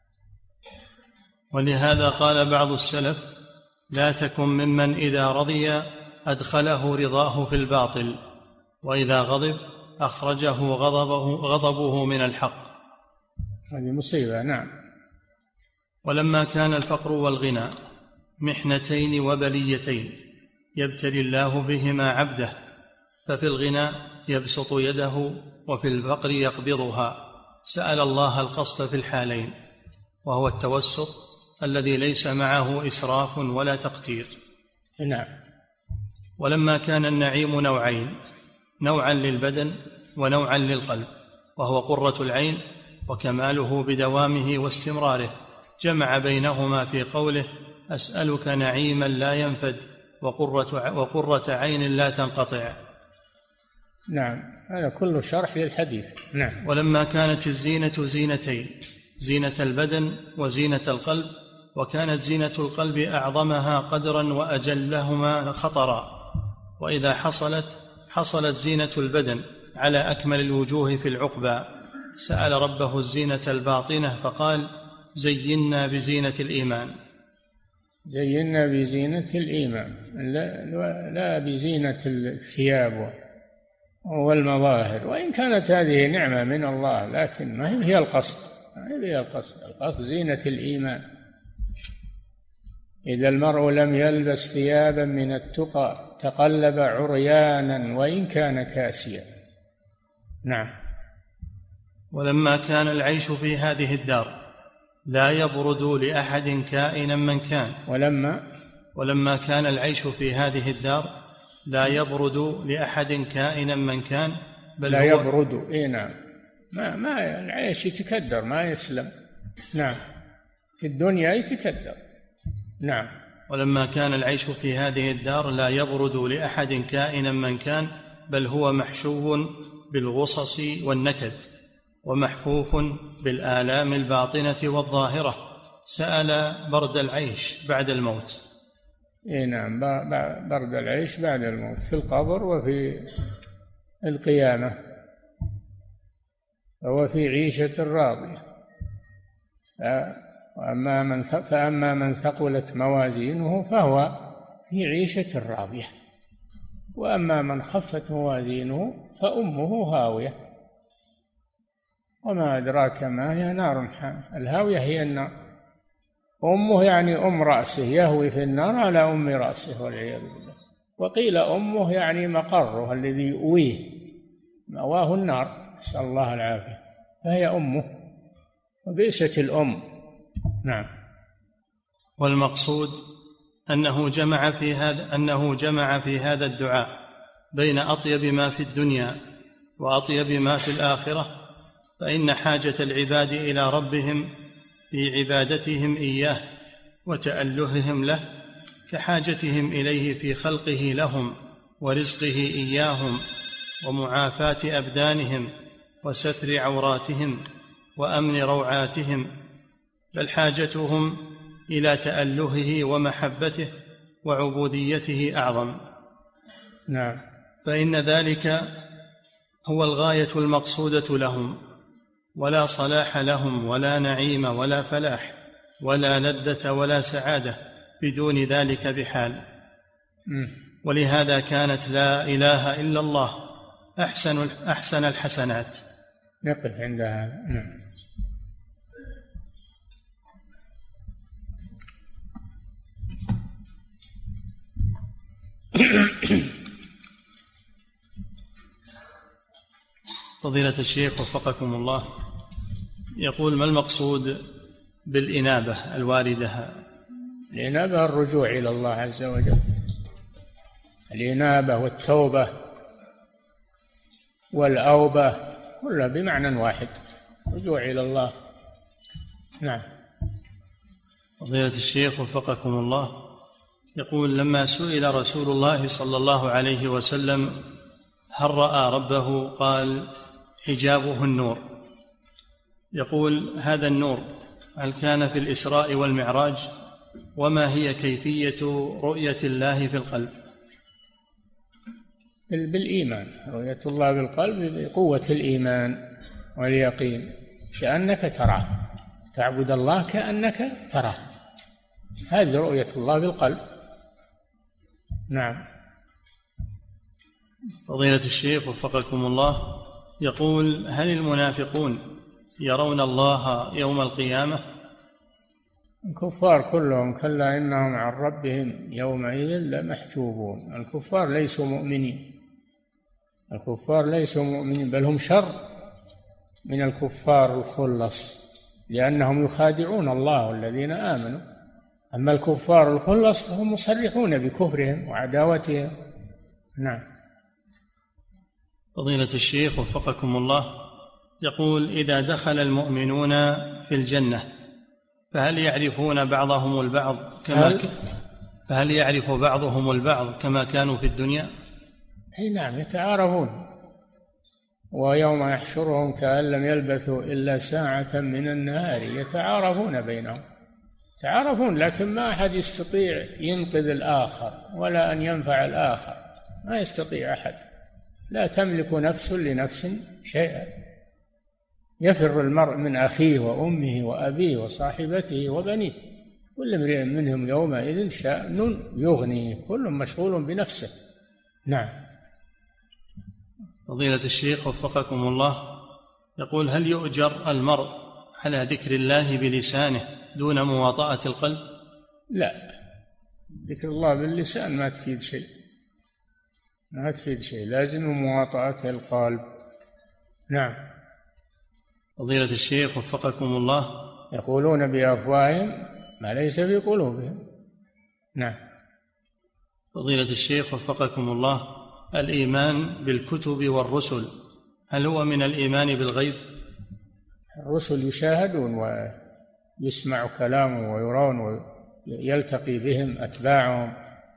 ولهذا قال بعض السلف: لا تكن ممن إذا رضي أدخله رضاه في الباطل، وإذا غضب أخرجه غضبه من الحق. هذه مصيبة. نعم. ولما كان الفقر والغنى محنتين وبليتين يبتلي الله بهما عبده، ففي الغنى يبسط يده وفي الفقر يقبضها، سأل الله القصد في الحالين، وهو التوسط الذي ليس معه إسراف ولا تقتير. نعم. ولما كان النعيم نوعين، نوعا للبدن ونوعا للقلب، وهو قرة العين وكماله بدوامه واستمراره، جمع بينهما في قوله: أسألك نعيما لا ينفد وقرة عين لا تنقطع. نعم، هذا كله شرح للحديث. نعم. ولما كانت الزينة زينتين، زينة البدن وزينة القلب، وكانت زينة القلب أعظمها قدرا وأجلهما خطرا، وإذا حصلت زينة البدن على أكمل الوجوه في العقبى، سأل ربه الزينة الباطنة فقال: زينا بزينة الإيمان. زينا بزينة الإيمان، لا بزينة الثياب والمظاهر، وإن كانت هذه نعمة من الله لكن ما هي القصد. القصد زينة الإيمان. إذا المرء لم يلبس ثيابا من التقى تقلب عريانا وإن كان كاسيا. نعم. ولما كان العيش في هذه الدار لا يبرد لأحد كائنا من كان. ولما كان العيش في هذه الدار لا يبرد لأحد كائنا من كان، بل لا يبرد. نعم، ما العيش يتكدر ما يسلم. نعم، في الدنيا يتكدر. نعم. ولما كان العيش في هذه الدار لا يبرد لأحد كائنا من كان، بل هو محشو بالغصص والنكد، ومحفوف بالآلام الباطنة والظاهرة، سأل برد العيش بعد الموت. نعم، برد العيش بعد الموت في القبر وفي القيامة، فهو في عيشة راضية. فأما من ثقلت موازينه فهو في عيشة راضية، وأما من خفت موازينه فأمه هاوية. وما أدراك ما هي؟ نار حامية. الهاوية هي النار. أمه يعني أم رأسه، يهوي في النار على أم رأسه والعياذ بالله. وقيل أمه يعني مقره الذي يؤويه، مأواه النار، نسأل الله العافية، فهي أمه، وبئست الأم. نعم. والمقصود أنه جمع في هذا الدعاء بين أطيب ما في الدنيا وأطيب ما في الآخرة، فإن حاجة العباد إلى ربهم في عبادتهم إياه وتألههم له كحاجتهم إليه في خلقه لهم ورزقه إياهم ومعافاة أبدانهم وستر عوراتهم وأمن روعاتهم، بل حاجتهم إلى تألهه ومحبته وعبوديته أعظم. نعم. فإن ذلك هو الغاية المقصودة لهم، ولا صلاح لهم ولا نعيم ولا فلاح ولا لذة ولا سعادة بدون ذلك بحال. ولهذا كانت لا إله إلا الله أحسن الحسنات. نقف عند هذا. نعم. فضيلة الشيخ وفقكم الله، يقول: ما المقصود بالإنابة الواردة؟ الإنابة الرجوع إلى الله عز وجل، الإنابة والتوبة والأوبة كلها بمعنى واحد، رجوع إلى الله. نعم. فضيلة الشيخ وفقكم الله، يقول: لما سئل رسول الله صلى الله عليه وسلم هل رأى ربه قال: حجابه النور. يقول: هذا النور هل كان في الإسراء والمعراج؟ وما هي كيفية رؤية الله في القلب؟ بالإيمان، رؤية الله بالقلب بقوة الإيمان واليقين، كأنك تراه، تعبد الله كأنك تراه، هذه رؤية الله بالقلب. نعم. فضيلة الشيخ وفقكم الله، يقول: هل المنافقون يرون الله يوم القيامة؟ الكفار كلهم كلا إنهم عن ربهم يومئذ لمحجوبون. الكفار ليسوا مؤمنين، الكفار ليسوا مؤمنين، بل هم شر من الكفار الخلص، لأنهم يخادعون الله والذين آمنوا. أما الكفار الخلص فهم مصرحون بكفرهم وعداوتهم. نعم. فضيلة الشيخ وفقكم الله، يقول: إذا دخل المؤمنون في الجنة فهل يعرفون بعضهم البعض فهل يعرف بعضهم البعض كما كانوا في الدنيا؟ أي نعم، يتعارفون. ويوم يحشرهم كأن لم يلبثوا إلا ساعة من النهار يتعارفون بينهم، يتعارفون، لكن ما أحد يستطيع ينقذ الآخر ولا أن ينفع الآخر، ما يستطيع أحد، لا تملك نفس لنفس شيئا. يفر المرء من أخيه وأمه وأبيه وصاحبته وبنيه، كل امرئ منهم يومئذ شأن يغنيه، كل مشغول بنفسه. نعم. فضيلة الشيخ وفقكم الله، يقول: هل يؤجر المرء على ذكر الله بلسانه دون مواطأة القلب؟ لا، ذكر الله باللسان ما تفيد شيء، ما تفيد شيء، لازم مواطأة القلب. نعم. فضيلة الشيخ وفقكم الله، يقولون بأفواههم ما ليس في قلوبهم. نعم. فضيلة الشيخ وفقكم الله، الإيمان بالكتب والرسل هل هو من الإيمان بالغيب؟ الرسل يشاهدون ويسمع كلامه ويرون ويلتقي بهم أتباعهم،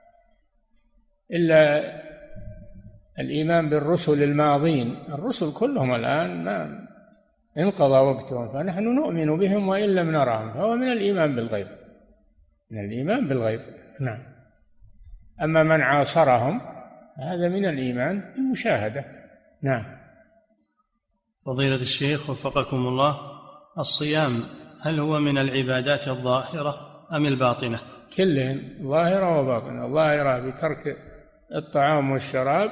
إلا الإيمان بالرسل الماضين، الرسل كلهم الآن ما انقضى وقتهم، فنحن نؤمن بهم وإن لم نرهم، فهو من الإيمان بالغيب، من الإيمان بالغيب. نعم. أما من عاصرهم هذا من الإيمان بالمشاهدة. نعم. فضيلة الشيخ وفقكم الله، الصيام هل هو من العبادات الظاهرة أم الباطنة؟ كلهم، ظاهرة وباطنة، ظاهرة بترك الطعام والشراب،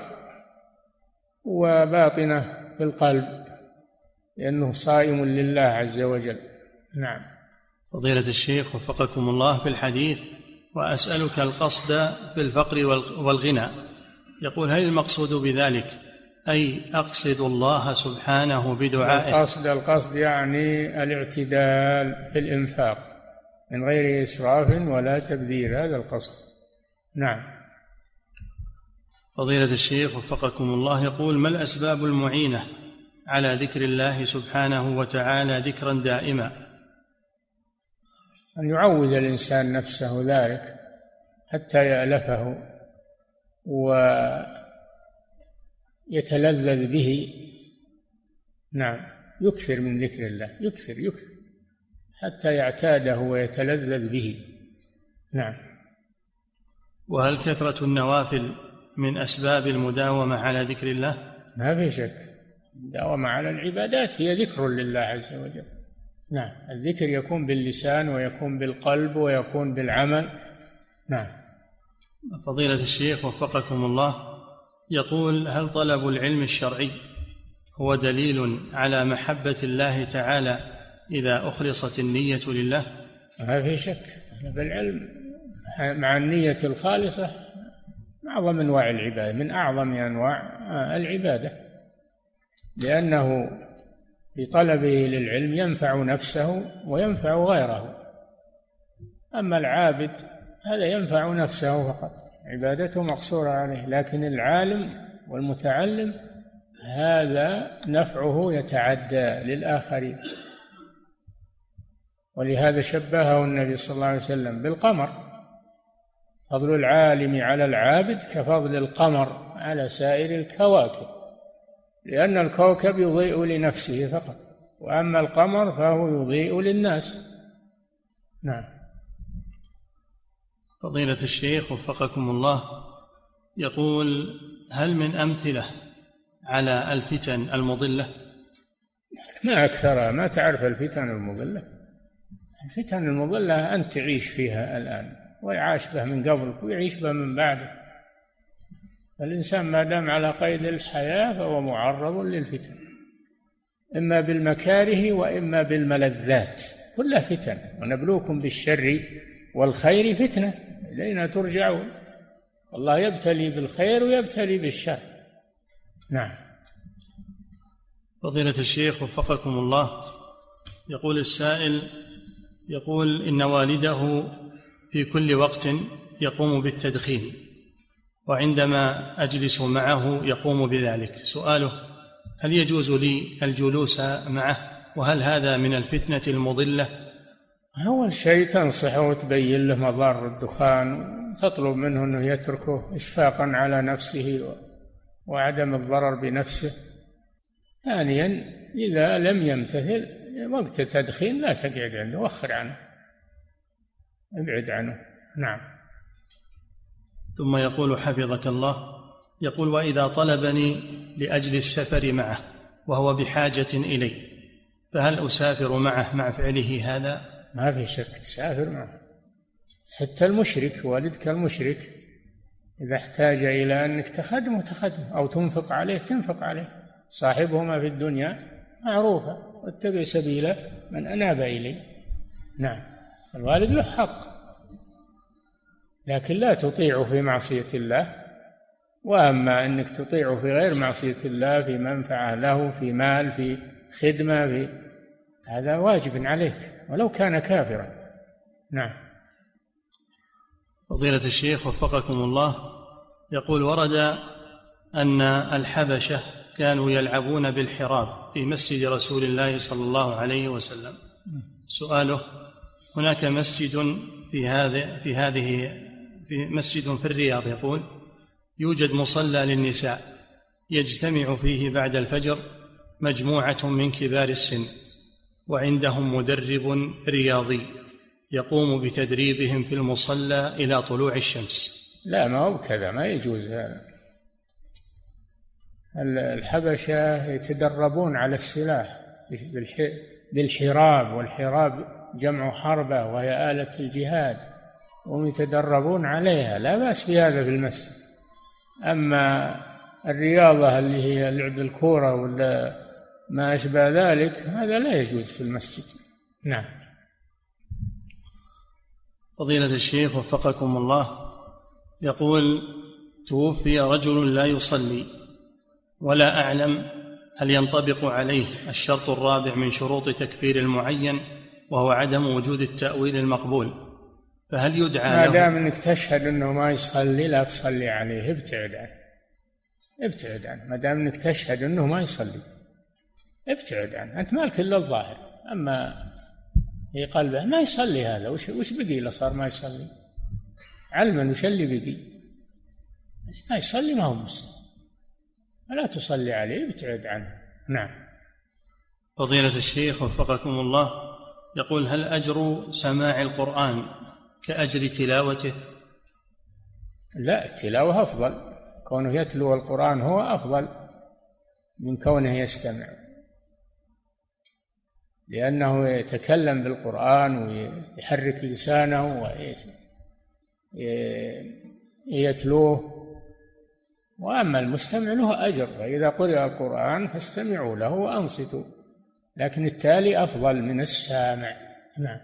وباطنة بالقلب لأنه صائم لله عز وجل. نعم. فضيلة الشيخ وفقكم الله، في الحديث: وأسألك القصد في الفقر والغنى، يقول: هل المقصود بذلك أي أقصد الله سبحانه بدعائه؟ القصد يعني الاعتدال في الإنفاق من غير إسراف ولا تبذير، هذا القصد. نعم. فضيلة الشيخ وفقكم الله، يقول: ما الأسباب المعينة على ذكر الله سبحانه وتعالى ذكرا دائما؟ أن يعود الإنسان نفسه ذلك حتى يألفه ويعود يتلذذ به. نعم، يكثر من ذكر الله، يكثر حتى يعتاده ويتلذذ به. نعم. وهل كثرة النوافل من أسباب المداومة على ذكر الله؟ ما في شك، المداومة على العبادات هي ذكر لله عز وجل. نعم، الذكر يكون باللسان ويكون بالقلب ويكون بالعمل. نعم. فضيلة الشيخ وفقكم الله، يقول: هل طلب العلم الشرعي هو دليل على محبة الله تعالى إذا أخلصت النية لله؟ ما في شك، طلب العلم مع النية الخالصة من أعظم أنواع العبادة، من أعظم أنواع العبادة، لأنه بطلبه للعلم ينفع نفسه وينفع غيره. أما العابد هذا ينفع نفسه فقط، عبادته مقصورة عليه، لكن العالم والمتعلم هذا نفعه يتعدى للآخرين. ولهذا شبهه النبي صلى الله عليه وسلم بالقمر: فضل العالم على العابد كفضل القمر على سائر الكواكب، لأن الكوكب يضيء لنفسه فقط، وأما القمر فهو يضيء للناس. نعم. فضيلة الشيخ وفقكم الله، يقول: هل من أمثلة على الفتن المضلة؟ ما أكثرها، ما تعرف الفتن المضلة. الفتن المضلة أنت تعيش فيها الآن، ويعاش به من قبلك ويعيش به من بعدك. الإنسان ما دام على قيد الحياة فهو معرض للفتن، إما بالمكاره وإما بالملذات، كلها فتن. ونبلوكم بالشر والخير فتنة إلينا ترجعون. والله يبتلي بالخير ويبتلي بالشر. نعم. فضيلة الشيخ وفقكم الله، يقول السائل: يقول إن والده في كل وقت يقوم بالتدخين، وعندما أجلس معه يقوم بذلك. سؤاله: هل يجوز لي الجلوس معه؟ وهل هذا من الفتنة المضلة؟ أول شيء تنصحه وتبين له مضار الدخان، وتطلب منه أنه يتركه إشفاقا على نفسه وعدم الضرر بنفسه. ثانيا، إذا لم يمتثل وقت التدخين لا تقعد عنده، وخر عنه، ابعد عنه. نعم. ثم يقول حفظك الله، يقول: وإذا طلبني لأجل السفر معه وهو بحاجة إلي، فهل أسافر معه مع فعله هذا؟ ما في شك تسافر معه. حتى المشرك، والدك المشرك، إذا احتاج إلى أنك تخدمه أو تنفق عليه تنفق عليه. صاحبهما في الدنيا معروفة، واتبع سبيل من أناب إلي. نعم. الوالد له حق، لكن لا تطيعه في معصية الله. وأما أنك تطيعه في غير معصية الله، في منفعة له، في مال، في خدمة، هذا واجب عليك ولو كان كافرا. نعم. فضيلة الشيخ وفقكم الله، يقول: ورد أن الحبشة كانوا يلعبون بالحراب في مسجد رسول الله صلى الله عليه وسلم. سؤاله: هناك مسجد في مسجد في الرياض، يقول: يوجد مصلى للنساء يجتمع فيه بعد الفجر مجموعة من كبار السن، وعندهم مدرب رياضي يقوم بتدريبهم في المصلى إلى طلوع الشمس. لا، ما هو كذا، ما يجوز هذا. الحبشة يتدربون على السلاح بالحراب، والحراب جمع حربة وهي آلة الجهاد، وهم يتدربون عليها، لا بأس بهذا في المسجد. أما الرياضة اللي هي لعب الكورة ولا ما أشبه ذلك، هذا لا يجوز في المسجد. نعم. فضيلة الشيخ وفقكم الله، يقول: توفي رجل لا يصلي، ولا أعلم هل ينطبق عليه الشرط الرابع من شروط تكفير المعين وهو عدم وجود التأويل المقبول، فهل يدعى له؟ ما دام انك تشهد انه ما يصلي لا تصلي عليه، ابتعد عنه، ابتعد عنه. ما دام انك تشهد انه ما يصلي ابتعد عنه، انت مالك الا الظاهر، اما في قلبه ما يصلي هذا، وش بقي له؟ صار ما يصلي علما، وش اللي بقي؟ ما يصلي ما هو مسلم. فلا تصلي عليه، ابتعد عنه. نعم. فضيلة الشيخ وفقكم الله، يقول: هل أجر سماع القرآن كأجر تلاوته؟ لا، التلاوة أفضل، كونه يتلو القرآن هو أفضل من كونه يستمع، لأنه يتكلم بالقرآن ويحرك لسانه ويتلوه، وأما المستمع له أجر، فإذا قرأ القرآن فاستمعوا له وأنصتوا، لكن التالي أفضل من السامع. نعم.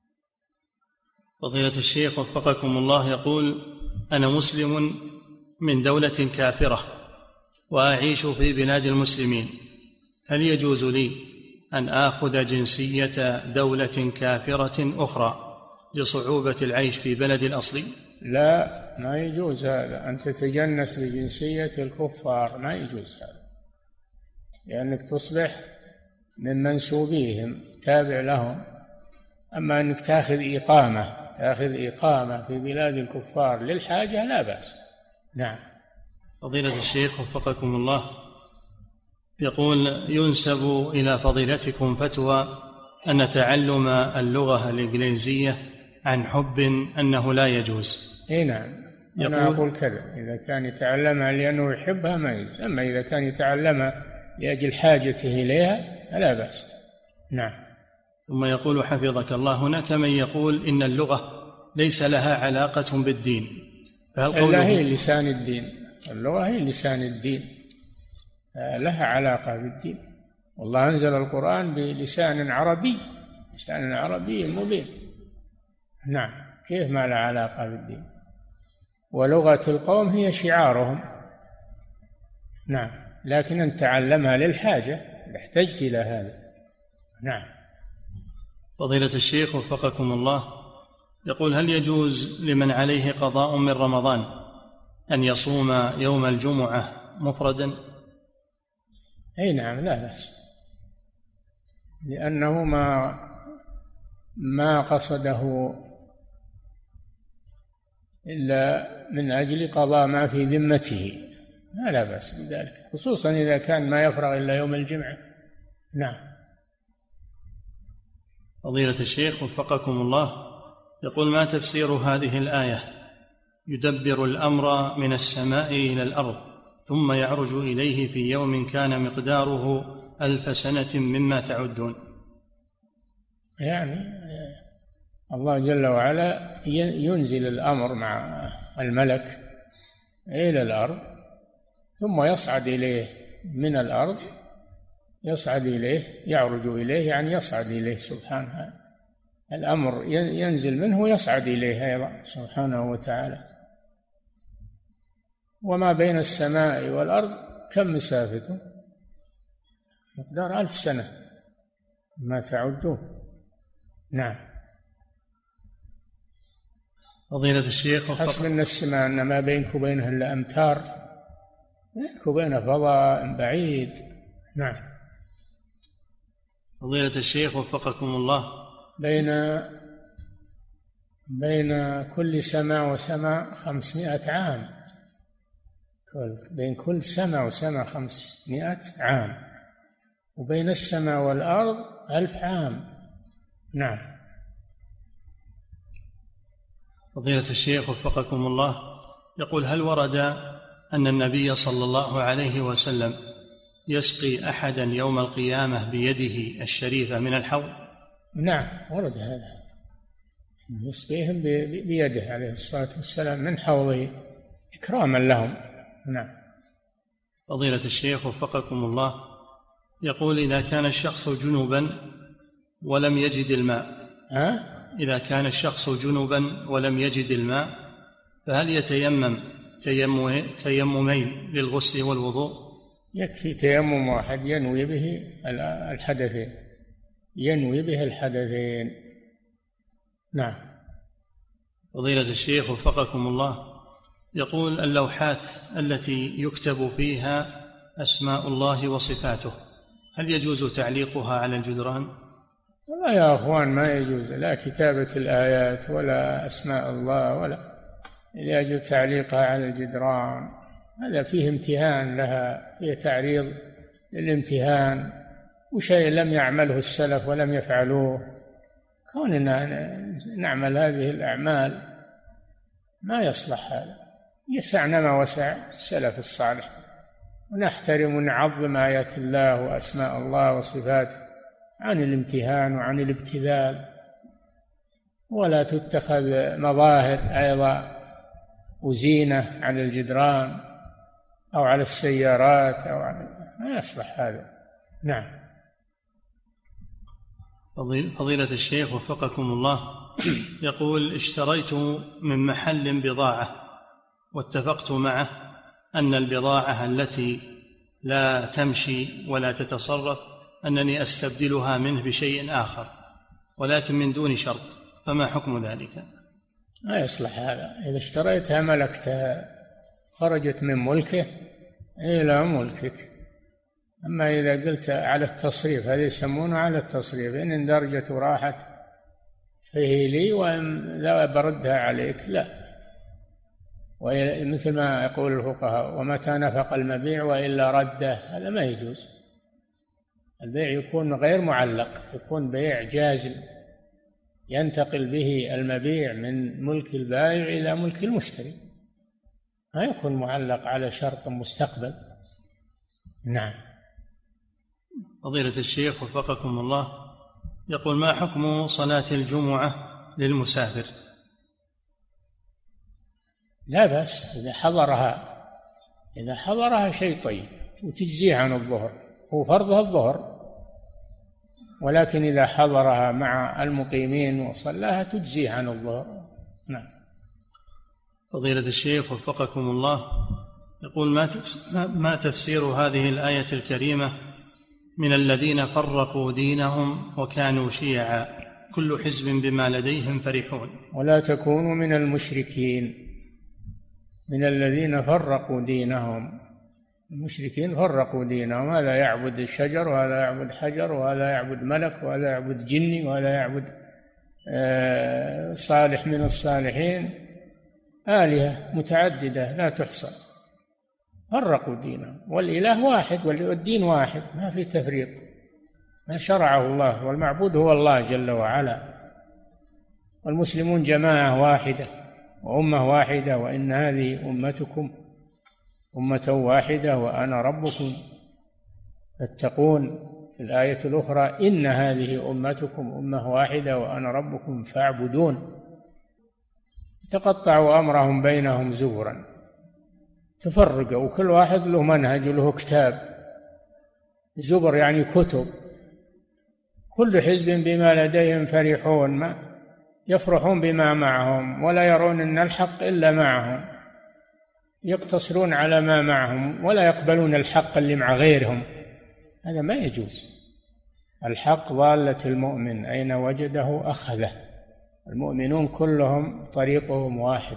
فضيلة الشيخ وفقكم الله، يقول: أنا مسلم من دولة كافرة وأعيش في بلاد المسلمين، هل يجوز لي أن آخذ جنسية دولة كافرة أخرى لصعوبة العيش في بلدي الأصلي؟ لا، ما يجوز هذا، أن تتجنس بجنسية الكفار، ما يجوز هذا، لأنك تصبح من منسوبيهم، تابع لهم. أما أنك تأخذ إقامة في بلاد الكفار للحاجة لا بأس. نعم. فضيلة الشيخ وفقكم الله، يقول: ينسب إلى فضيلتكم فتوى أن تعلم اللغة الإنجليزية عن حب أنه لا يجوز. نعم، أنا أقول كذا، إذا كان يتعلمها لأنه يحبها ما يجوز، أما إذا كان يتعلمها لأجل حاجته إليها فلا بأس. نعم. ثم يقول حفظك الله: هناك من يقول إن اللغة ليس لها علاقة بالدين، فهل قوله هي لسان الدين؟ اللغة هي لسان الدين، لها علاقة بالدين، والله أنزل القرآن بلسان عربي، لسان عربي مبين. نعم، كيف ما لها علاقة بالدين؟ ولغة القوم هي شعارهم. نعم، لكن أن تعلمها للحاجة إذا احتجت إلى هذا. نعم. فضيلة الشيخ وفقكم الله، يقول: هل يجوز لمن عليه قضاء من رمضان أن يصوم يوم الجمعة مفردا؟ أي نعم، لا بأس، لأنه ما قصده إلا من أجل قضاء ما في ذمته، لا بأس بذلك، خصوصا إذا كان ما يفرغ إلا يوم الجمعة. نعم. فضيلة الشيخ وفقكم الله، يقول: ما تفسير هذه الآية: يدبر الأمر من السماء إلى الأرض ثم يعرج إليه في يوم كان مقداره 1000 سنة مما تعدون؟ يعني الله جل وعلا ينزل الأمر مع الملك إلى الأرض، ثم يصعد إليه من الأرض، يصعد إليه، يعرج إليه، يعني يصعد إليه سبحانه، الأمر ينزل منه ويصعد إليه أيضا سبحانه وتعالى. وما بين السماء والأرض كم مسافته؟ مقدار 1000 سنة ما تعدون. نعم. فضيلة الشيخ حسب أن السماء أن ما بينك وبينها إلا أمتار، بينك وبينها فضاء بعيد. نعم. فضيلة الشيخ وفقكم الله، بين كل سماء وسماء 500 عام، بين كل سماء وسماء 500 عام، وبين السماء والأرض 1000 عام. نعم. فضيلة الشيخ وفقكم الله، يقول: هل ورد أن النبي صلى الله عليه وسلم يسقي أحدا يوم القيامة بيده الشريفة من الحوض؟ نعم، ورد هذا، يسقيهم بيده عليه الصلاة والسلام من حوضه إكراما لهم. نعم. فضيلة الشيخ وفقكم الله، يقول: إذا كان الشخص جنبا ولم يجد الماء، إذا كان الشخص جنبا ولم يجد الماء، فهل يتيمم تيممين للغسل والوضوء؟ يكفي تيمم واحد ينوي به الحدثين، ينوي به الحدثين. نعم. فضيلة الشيخ وفقكم الله، يقول: اللوحات التي يكتب فيها أسماء الله وصفاته، هل يجوز تعليقها على الجدران؟ لا يا أخوان، ما يجوز لا كتابة الآيات ولا أسماء الله ولا لأجل تعليقها على الجدران. هذا فيه امتهان لها، فيه تعريض للامتهان، وشيء لم يعمله السلف ولم يفعلوه. كوننا نعمل هذه الأعمال ما يصلح هذا. يسعنا ما وسع السلف الصالح، ونحترم ونعظم آيات الله وأسماء الله وصفاته عن الامتهان وعن الابتذال، ولا تتخذ مظاهر أيضا وزينة على الجدران أو على السيارات أو على، ما يصلح هذا. نعم. فضيلة الشيخ وفقكم الله، يقول: اشتريت من محل بضاعة واتفقت معه أن البضاعة التي لا تمشي ولا تتصرف أنني أستبدلها منه بشيء آخر، ولكن من دون شرط، فما حكم ذلك؟ ما يصلح هذا. إذا اشتريتها ملكتها، خرجت من ملكه إلى ملكك. أما إذا قلت على التصريف، هذا يسمونه على التصريف، إن اندرجت وراحت فهي لي وإن لا بردها عليك، لا. مثل ما يقول الفقهاء: ومتى نفق المبيع وإلا رده. هذا ما يجوز. البيع يكون غير معلق، يكون بيع جازم، ينتقل به المبيع من ملك البائع إلى ملك المشتري، ما يكون معلق على شرط مستقبل. نعم. فضيلة الشيخ وفقكم الله، يقول: ما حكم صلاة الجمعة للمسافر؟ لا بأس إذا حضرها شيء طيب، وتجزيه عن الظهر، هو فرضها الظهر، ولكن إذا حضرها مع المقيمين وصلاها تجزيه عن الظهر. نعم. فضيلة الشيخ وفقكم الله، يقول: ما تفسير هذه الآية الكريمة: من الذين فرقوا دينهم وكانوا شيعا كل حزب بما لديهم فرحون؟ ولا تكونوا من المشركين. من الذين فرقوا دينهم، المشركين فرقوا دينهم، هذا يعبد الشجر وهذا يعبد حجر وهذا يعبد ملك وهذا يعبد جني وهذا يعبد صالح من الصالحين، آلهة متعددة لا تحصى. فرقوا دينهم، والإله واحد والدين واحد، ما في تفريق، ما شرعه الله، والمعبود هو الله جل وعلا. والمسلمون جماعة واحدة وأمة واحدة، وإن هذه أمتكم أمة واحدة وأنا ربكم فاتقون. في الآية الأخرى: إن هذه أمتكم أمة واحدة وأنا ربكم فاعبدون. تقطعوا أمرهم بينهم زبرا، تفرقوا، وكل واحد له منهج وله كتاب. زبر يعني كتب. كل حزب بما لديهم فرحون، ما يفرحون بما معهم ولا يرون أن الحق إلا معهم، يقتصرون على ما معهم ولا يقبلون الحق اللي مع غيرهم. هذا ما يجوز. الحق ضالة المؤمن، أين وجده أخذه. المؤمنون كلهم طريقهم واحد،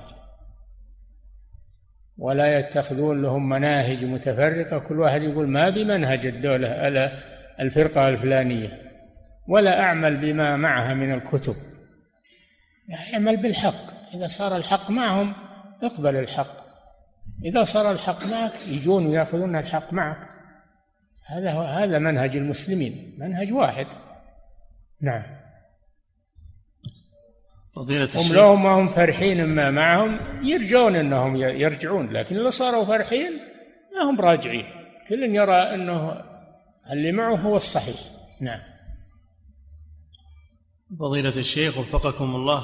ولا يتخذون لهم مناهج متفرقة، كل واحد يقول ما بمنهج الدولة ألا الفرقة الفلانية، ولا أعمل بما معها من الكتب. اعمل بالحق. إذا صار الحق معهم اقبل الحق، إذا صار الحق معك يجون ويأخذون الحق معك. هذا منهج المسلمين، منهج واحد. نعم. هم لهم ما هم فرحين ما معهم، يرجون أنهم يرجعون، لكن اللي صاروا فرحين ما هم راجعين، كل يرى أنه اللي معه هو الصحيح. نعم. فضيلة الشيخ وفقكم الله،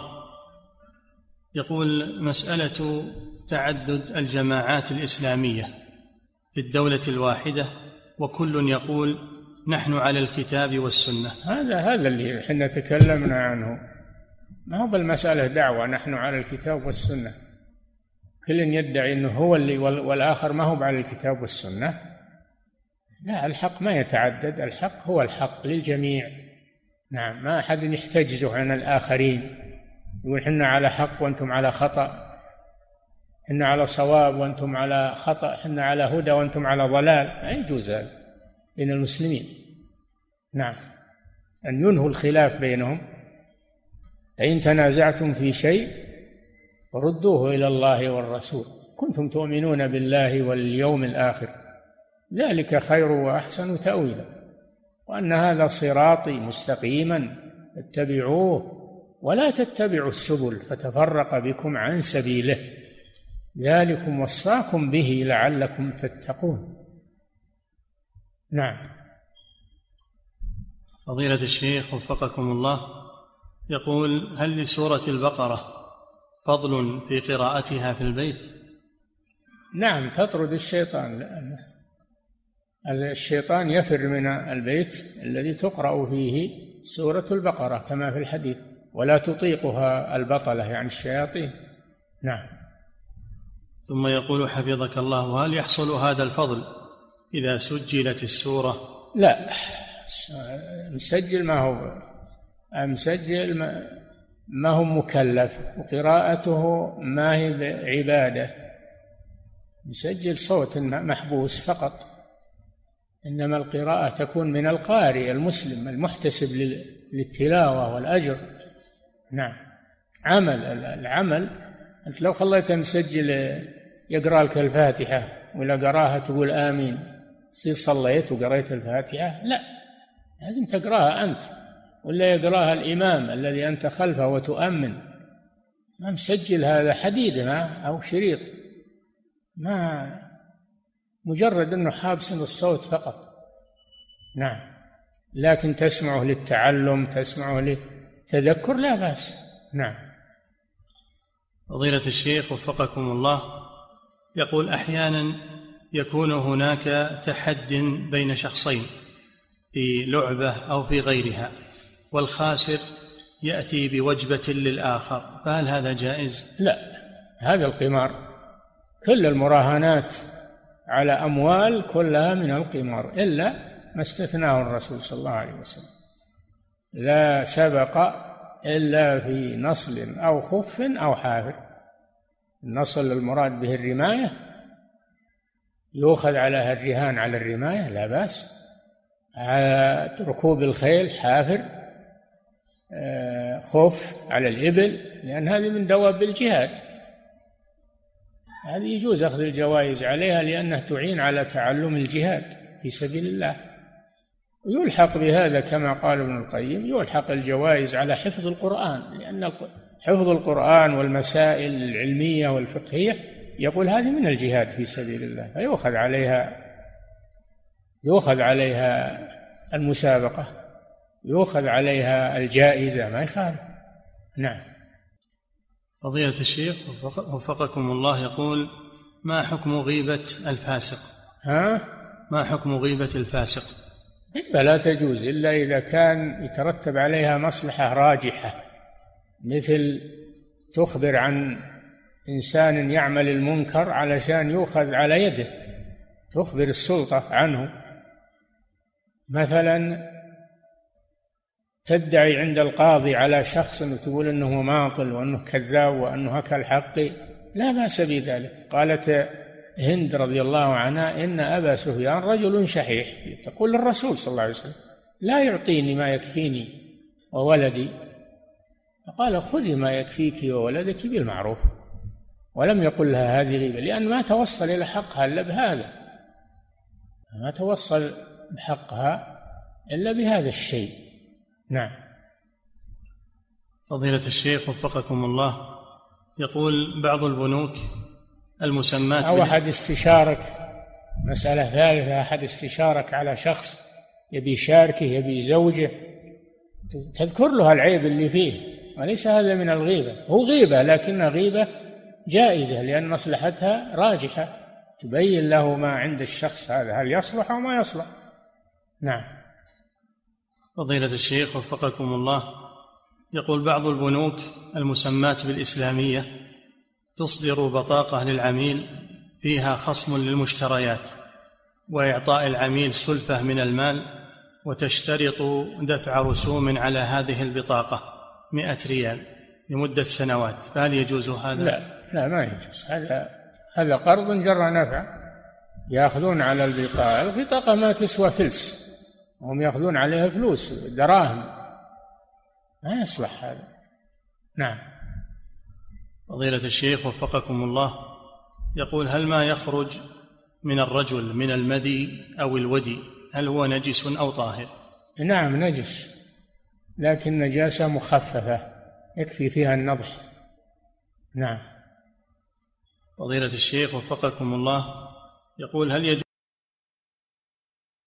يقول: مسألة تعدد الجماعات الإسلامية في الدولة الواحدة، وكل يقول نحن على الكتاب والسنة. هذا اللي احنا تكلمنا عنه، ما هو بالمسألة دعوة نحن على الكتاب والسنة. كل يدعي أنه هو اللي والآخر ما هو على الكتاب والسنة. لا، الحق ما يتعدد، الحق هو الحق للجميع. نعم. ما أحد يحتجزه عن الآخرين، يقول حنا على حق وأنتم على خطأ، حنا على صواب وأنتم على خطأ، حنا على هدى وأنتم على ضلال. لا يجوز هذا بين المسلمين. نعم. أن ينهوا الخلاف بينهم. فإن تنازعتم في شيء فردوه إلى الله والرسول كنتم تؤمنون بالله واليوم الآخر ذلك خير وأحسن تأويلا وأن هذا صراطي مستقيما اتبعوه ولا تتبعوا السبل فتفرق بكم عن سبيله ذلكم وصاكم به لعلكم تتقون. نعم. فضيلة الشيخ وفقكم الله، يقول: هل لسورة البقرة فضل في قراءتها في البيت؟ نعم، تطرد الشيطان، لأن الشيطان يفر من البيت الذي تقرأ فيه سورة البقرة كما في الحديث، ولا تطيقها البطلة يعني الشياطين. نعم. ثم يقول حفظك الله: هل يحصل هذا الفضل إذا سجلت السورة؟ لا، مسجل ما هو مكلف، وقراءته ما هي عبادة، مسجل صوت محبوس فقط، إنما القراءة تكون من القارئ المسلم المحتسب للتلاوة والأجر. نعم. العمل أنت لو خليته مسجل يقرأ لك الفاتحة ولا قراها تقول آمين، تصير صليت وقريت الفاتحة؟ لا، لازم تقراها أنت، ولا يقراها الإمام الذي أنت خلفه وتؤمن. ما مسجل هذا حديد أو شريط، ما مجرد أنه حابس الصوت فقط. نعم. لكن تسمعه للتعلم، تسمعه للتذكر، لا بأس. نعم. فضيلة الشيخ وفقكم الله، يقول: أحيانا يكون هناك تحد بين شخصين في لعبة أو في غيرها، والخاسر يأتي بوجبة للآخر، فهل هذا جائز؟ لا، هذا القمار، كل المراهنات على أموال كلها من القمار، إلا ما استثناه الرسول صلى الله عليه وسلم: لا سبق إلا في نصل أو خف أو حافر. النصل المراد به الرماية، يؤخذ على الرهان على الرماية لا بأس، على ركوب الخيل حافر، خف على الإبل، لأن هذه من دواب الجهاد، هذه يجوز أخذ الجوائز عليها لأنها تعين على تعلم الجهاد في سبيل الله. ويلحق بهذا كما قال ابن القيم، يلحق الجوائز على حفظ القرآن، لأن حفظ القرآن والمسائل العلمية والفقهية يقول هذه من الجهاد في سبيل الله، فيؤخذ عليها المسابقة، يؤخذ عليها الجائزة، ما يخالف. نعم. فضيلة الشيخ وفقكم الله، يقول: ما حكم غيبة الفاسق؟ ما حكم غيبة الفاسق؟ لا تجوز إلا إذا كان يترتب عليها مصلحة راجحة، مثل تخبر عن إنسان يعمل المنكر علشان يؤخذ على يده، تخبر السلطة عنه، مثلا تدعي عند القاضي على شخص وتقول أنه مماطل وأنه كذاب وأنه أكل حقي، لا بأس بذلك. قالت هند رضي الله عنها: إن أبا سفيان رجل شحيح، تقول للرسول صلى الله عليه وسلم: لا يعطيني ما يكفيني وولدي، فقال: خذي ما يكفيك وولدك بالمعروف. ولم يقل لها هذه غيبة، لأن ما توصل إلى حقها إلا بهذا، ما توصل بحقها إلا بهذا الشيء. نعم. فضيلة الشيخ وفقكم الله، يقول: بعض البنوك المسمات أو أحد استشارك، مسألة ثالثة، أحد استشارك على شخص يبي يشاركه، يبي يزوجه، تذكر له العيب اللي فيه، وليس هذا من الغيبة، هو غيبة لكنها غيبة جائزة لأن مصلحتها راجحة، تبين له ما عند الشخص هذا هل يصلح أو ما يصلح. نعم. فضيلة الشيخ وفقكم الله، يقول: بعض البنوك المسمات بالإسلامية تصدر بطاقة للعميل فيها خصم للمشتريات وإعطاء العميل سلفة من المال، وتشترط دفع رسوم على هذه البطاقة 100 ريال لمدة سنوات، فهل يجوز هذا؟ لا ما يجوز، هذا قرض جر نفع، يأخذون على البطاقة ما تسوى فلس، وهم يأخذون عليها فلوس دراهم، ما يصلح هذا. نعم. فضيلة الشيخ وفقكم الله، يقول: هل ما يخرج من الرجل من المذي أو الودي هل هو نجس أو طاهر؟ نعم نجس، لكن نجاسة مخففة يكفي فيها النضح. نعم. فضيلة الشيخ وفقكم الله، يقول: هل يجوز